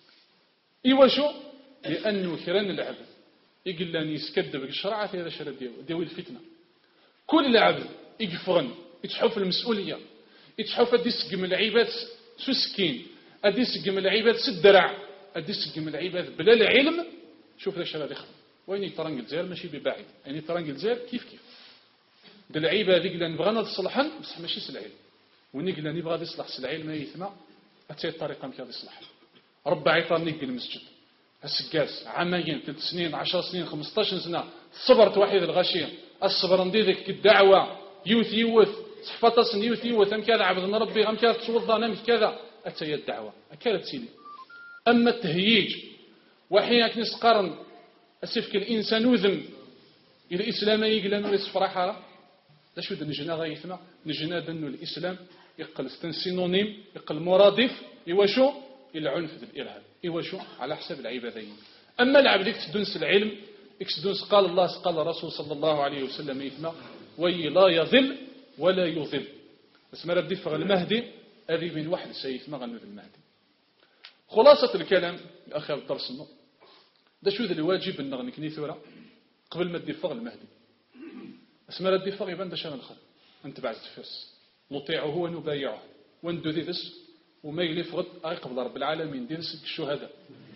إيوا شو لأنه كران العبد يقول لاني يسكدب الشرع في هذا الشرع ديال ديال الفتنه كل عبد يقفرن يتحف المسؤوليه يتحف ادي يسقم العباد سكين ادي يسقم العباد سدرع ادي يسقم العباد بلا العلم. شوف ذا الشرع يخدم وين يترنقل زير ماشي ببعيد يعني يترنقل زير كيف كيف د العباد اللي بغينا نصلحن بصح ماشي سلعيب ونيك لاني بغا يصلح العلم ما يثمى حتى الطريقه ما كاد يصلح ربع عيطاني في المسجد السكاس عامين ثلاث سنين عشر سنين خمسطاش سنه صبرت وحيد الغشيه الصبر ندير ذيك الدعوه يوث يوث صحفه سن يوث يوث ام كذا عبد ربي ام كذا توضى نام كذا اتى الدعوه اكلت سيدي. اما التهييج وحين كنس قرن اسفك الانسان وذم الى الاسلام يقلن ولا فرحه لا شو نجنا غيثنا نجنا دنو الاسلام يقل سينونيم يقل مرادف يواشو العنف الارهاب يواشو على حساب العبادين. اما العبد يكسدونس العلم يكسدونس قال الله قال الرسول صلى الله عليه وسلم يثمى وي لا يضل ولا يضل اسمى ردي فغ المهدي هذه من واحد سيثمى غنوذ المهدي. خلاصة الكلام اخي الدرس النو ده شو ذا الواجب ان نكني ثوره قبل ما تدي فغ المهدي اسمى ردي فغ يبان داش الخير انت بعد تفرس نطيعه ونبايعه وندو ذيس وما يلي فغد قبل رب العالمين دير سك الشهداء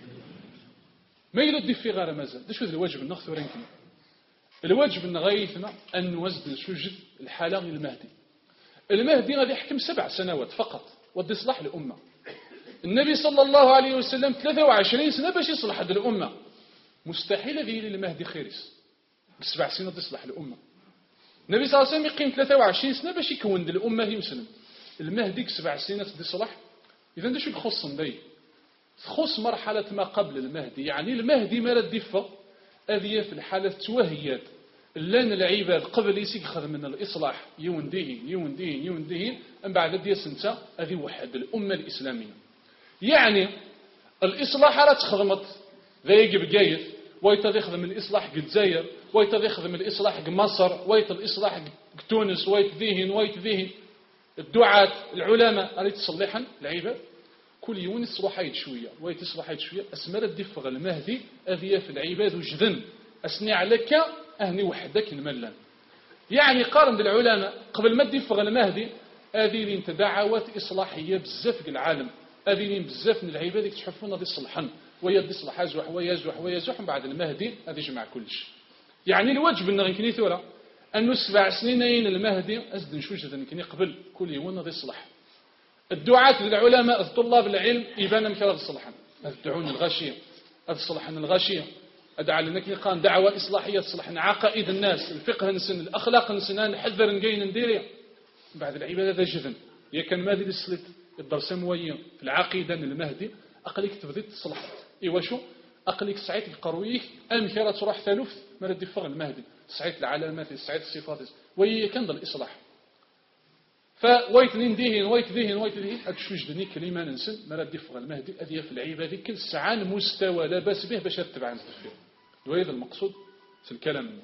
ما يلدي في غير مازال ده شو ذا الواجب النخ ثوره يمكن الواجب ان غايثنا ان نوزن سجد الحاله للمهدي. المهدي غادي يحكم سبع سنوات فقط ودي يصلح الامه. النبي صلى الله عليه وسلم ثلاثة وعشرين سنه باش يصلح هذه الامه مستحيل هذه المهدي خيرس بسبع سنين تصلح الامه. النبي صلى الله عليه وسلم يقيم ثلاثة وعشرين سنه باش يكون الامه هي مسلم. المهدي سبع سنين تدي صلاح اذا ده شو يخص بي تخص مرحله ما قبل المهدي. يعني المهدي ما رد يفق هذه في الحاله توهيات لان العباد قبل يسيخذ من الاصلاح يونديه يونديه يونديه من بعد دي سنه هذه وحد الامه الاسلاميه. يعني الاصلاح راه تخدمت ذايق بقايد ويتذ يخدم الاصلاح الجزائر ويتذ يخدم الاصلاح مصر ويت الاصلاح تونس ويت ذهن ويت ذهن الدعاة العلماء اللي تصلحن العباد كل يوم يصلح حيد شويه ويتصلح حيد شويه اسمر الدفغ المهدي اذيه في العباد وجذن اسني عليك اهني وحدك الملان. يعني قارن بالعلماء قبل ما تدفغ المهدي هذه اللي دعوات اصلاحيه بزاف في العالم هذه اللي بزاف من العباد يتحفون هذه الصلحن ويد يصلح يزوح ويزوح ويزوح من بعد المهدي هذا يجمع كلش. يعني الواجب ان غنكني ثوره انه سبع سنين المهدي ازد نشوج نكني قبل كل يوم هذا يصلح. الدعاة للعلماء الطلاب العلم يبان مكان الصلحن الدعون الغاشيه الصلحن الغاشيه ادعى لنا كنقان دعوه اصلاحيه تصلحنا عقائد الناس الفقه نسن الاخلاق نسن نحذر نقين نديريا بعد العباده ذا جذن هي كان ماذا السلت الدرس موين في العقيده المهدي اقليك تبديت تصلحت ايوا شو اقليك سعيت القرويك ام كرا تروح ثالث ما ردي فغ المهدي سعيت العلامات سعيت الصفات وهي كان الاصلاح فويت نديهن ويت ذهن ويت ذهن اتشوج دني كلمه ننسن ما ردي فغ المهدي اديه في العباده كل سعان مستوى لا باس به باش تتبع التفكير وهذا المقصود في الكلام.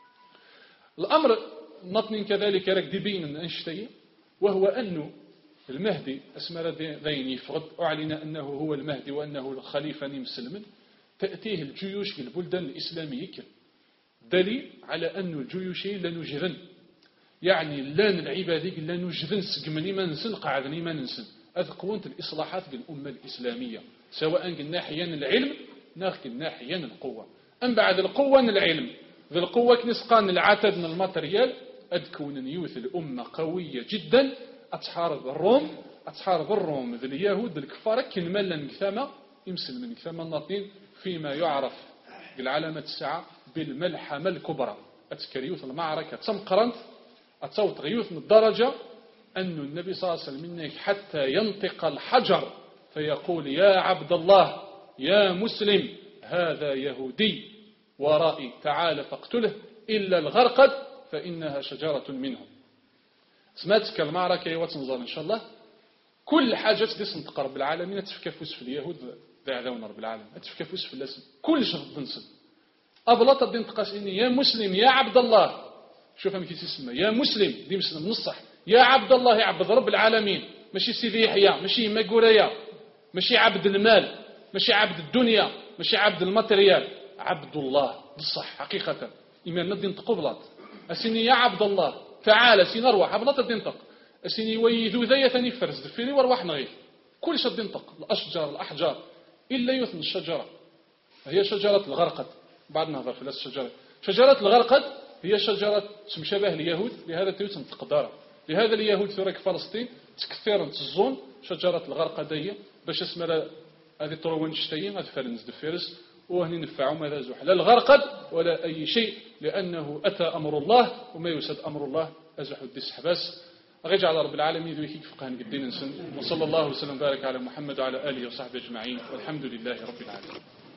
الامر نطن كذلك راك ديبين انشتي وهو انه المهدي اسمى ذين يفرض اعلن انه هو المهدي وانه الخليفه مسلم تاتيه الجيوش في البلدان الاسلاميه دليل على أن الجيوش لا نجذن. يعني لان العبادي لا نجذن سقمني ما نسن قاعدني ما نسن هذا قوة الإصلاحات بالأمة الإسلامية سواء من ناحية العلم ناخذ ناحية القوة. أم بعد القوة العلم ذي القوة كنسقان العتاد من الماتريال أدكون نيوث الأمة قوية جدا أتحارب الروم أتحارب الروم ذي اليهود الكفار كنملا نكثامة يمسل من نكثامة الناطين فيما يعرف بالعلامة الساعة بالملحمة الكبرى. أتكريوث المعركة تمقرنت أتصوت غيوث من الدرجة أن النبي صلى الله عليه وسلم حتى ينطق الحجر فيقول يا عبد الله يا مسلم هذا يهودي ورائي تعال فاقتله إلا الغرقد فإنها شجرة منهم. سمعتك المعركة وتنظر إن شاء الله كل حاجة تدس نتقرب العالمين تفكفوس في اليهود ذعذون رب العالمين تفكفوس في الاسم كل شرط نصب أبلط الدين تقاسيني يا مسلم يا عبد الله شوف هم كيف يسمى يا مسلم دي مسلم نصح يا عبد الله يا عبد رب العالمين ماشي سيدي يحيى ماشي ماكوريا ماشي عبد المال ماشي عبد الدنيا ماشي عبد الماتريال عبد الله بصح حقيقة إيمان الدين تقبلات أسيني يا عبد الله تعالى سين أروح أبلط الدين تق أسيني ويذو ذي ثاني فرز دفيني وارواح نغير كل شيء الدين تق الأشجار الأحجار إلا يثن الشجرة هي شجرة الغرقد. بعد نهضر في الشجرة شجرة الغرقد هي شجرة مشابه اليهود لهذا تيوتن تقدار لهذا اليهود ثورك فلسطين تكثيرا الزون شجرة الغرقدية باش اسمها هذه طروان شتيم هذا فرنز دفيرس وهني نفعهم هذا زوح لا الغرقد ولا أي شيء لأنه أتى أمر الله وما يسد أمر الله أزح الدس حباس أغيج على رب العالمين ذويكي فقهن قدين نسن وصلى الله وسلم بارك على محمد وعلى آله وصحبه أجمعين والحمد لله رب العالمين.